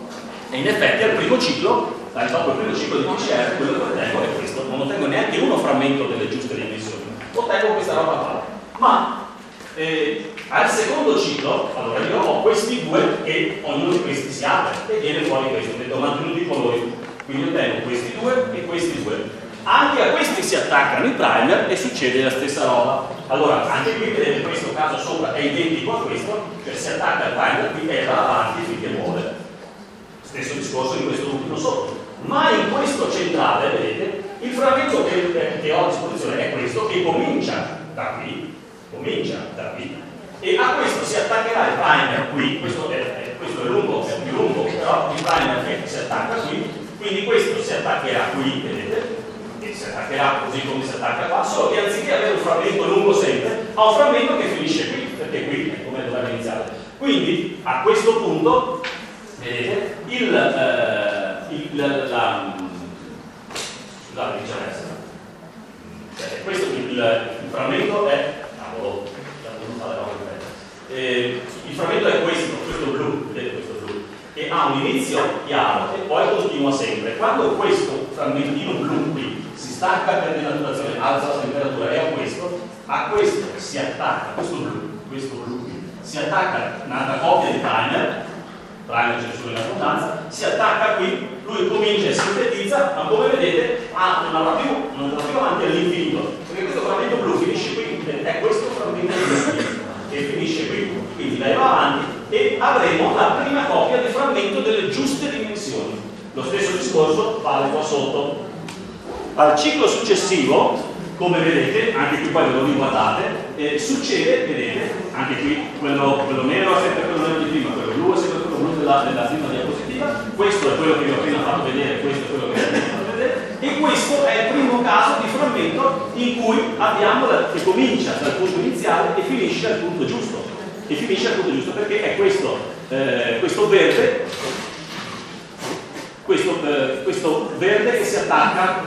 E in effetti al primo ciclo, dopo il primo ciclo di P C R, quello che ottengo è questo, non ottengo neanche uno frammento delle giuste dimensioni, ottengo questa roba qua. Ma Eh, al secondo ciclo, allora io ho questi due e ognuno di questi si apre e viene fuori questo, ho mantenuto i colori, quindi ottengo questi due e questi due. Anche a questi si attaccano i primer e succede la stessa roba. Allora, anche qui vedete, in questo caso sopra è identico a questo, cioè si attacca il primer qui e va avanti finché muore. Stesso discorso in questo ultimo sotto. Ma in questo centrale, vedete, il frammento che, che ho a disposizione è questo, che comincia da qui, comincia da qui e a questo si attaccherà il primer qui, questo è, è, questo è lungo, è più lungo, però il primer che si attacca qui, quindi questo si attaccherà qui, vedete, e si attaccherà così come si attacca qua, solo che anziché avere un frammento lungo sempre, ha un frammento che finisce qui, perché qui è come dovrebbe iniziare. Quindi a questo punto, vedete, il, eh, il la, scusate, viceversa, cioè, questo il, il frammento è Eh, il frammento è questo, questo blu, vedete questo blu, che ha un inizio chiaro e poi continua sempre. Quando questo frammentino blu qui si stacca per denaturazione, alza la temperatura e a questo, a questo si attacca, questo blu, questo blu qui, si attacca un'altra coppia di primer, primer c'è solo in abbondanza, si attacca qui, lui comincia e sintetizza, ma come vedete ah, non va più, non va più avanti all'infinito, perché questo frammento blu finisce qui, è questo frammento blu che finisce qui, quindi lei va avanti e avremo la prima coppia di frammento delle giuste dimensioni. Lo stesso discorso vale qua sotto. Al ciclo successivo, come vedete, anche qui poi ve lo riguardate, eh, succede, vedete, anche qui quello, quello nero è sempre quello nero di prima, quello blu è sempre quello blu della, della prima diapositiva, questo è quello che vi ho appena fatto vedere, questo è quello che vi ho appena fatto vedere, e questo è il primo caso di frammento in cui abbiamo la, che comincia dal punto iniziale e finisce al punto giusto. E finisce al punto giusto perché è questo, eh, questo verde, questo, eh, questo verde che si attacca,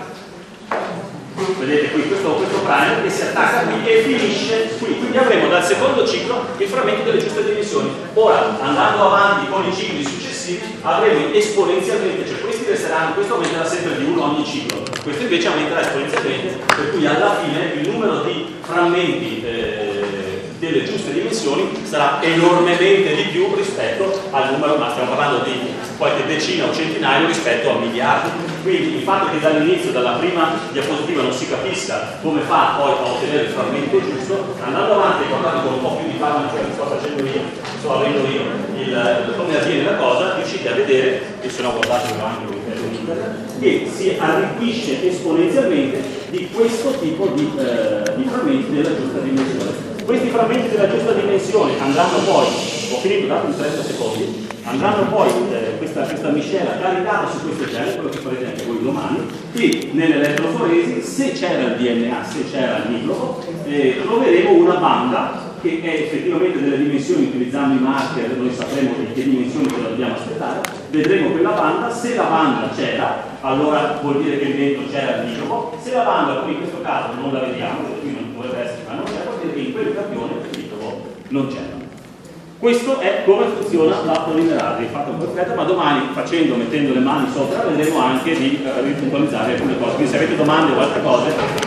vedete qui, questo, questo primer che si attacca qui e finisce qui. Quindi avremo dal secondo ciclo il frammento delle giuste dimensioni. Ora, andando avanti con i cicli successivi, avremo esponenzialmente, cioè questi resteranno, questo aumenterà sempre di uno ogni ciclo, questo invece aumenterà esponenzialmente, per cui alla fine il numero di frammenti eh, delle giuste dimensioni sarà enormemente di più rispetto al numero, ma stiamo parlando di qualche decina o centinaio rispetto a miliardi. Quindi il fatto che dall'inizio, dalla prima diapositiva non si capisca come fa poi a ottenere il frammento giusto, andando avanti e guardando con un po' più di calma, cioè che sto facendo io, sto avendo io il, come avviene la cosa, riuscite a vedere, e se no guardatelo anche in internet, che si arricchisce esponenzialmente di questo tipo di, eh, di frammenti della giusta dimensione. Questi frammenti della giusta dimensione andranno poi, ho finito dato in trenta secondi, andranno poi eh, questa, questa miscela caricata su questo gel, quello che farete anche voi domani, e nell'elettroforesi, se c'era il D N A, se c'era il nucleo, eh, troveremo una banda che è effettivamente delle dimensioni, utilizzando i marker, noi sapremo di che dimensioni ce la dobbiamo aspettare, vedremo quella banda, se la banda c'era, allora vuol dire che dentro c'era il nucleo, se la banda, qui in questo caso non la vediamo, perché qui non dovrebbe essere, ma non c'è, vuol dire che in quel campione il nucleo non c'era. Questo è come funziona la polimerasi, fatto perfetta, ma domani facendo, mettendo le mani sopra, vedremo anche di eh, ripuntualizzare alcune cose. Quindi se avete domande o altre cose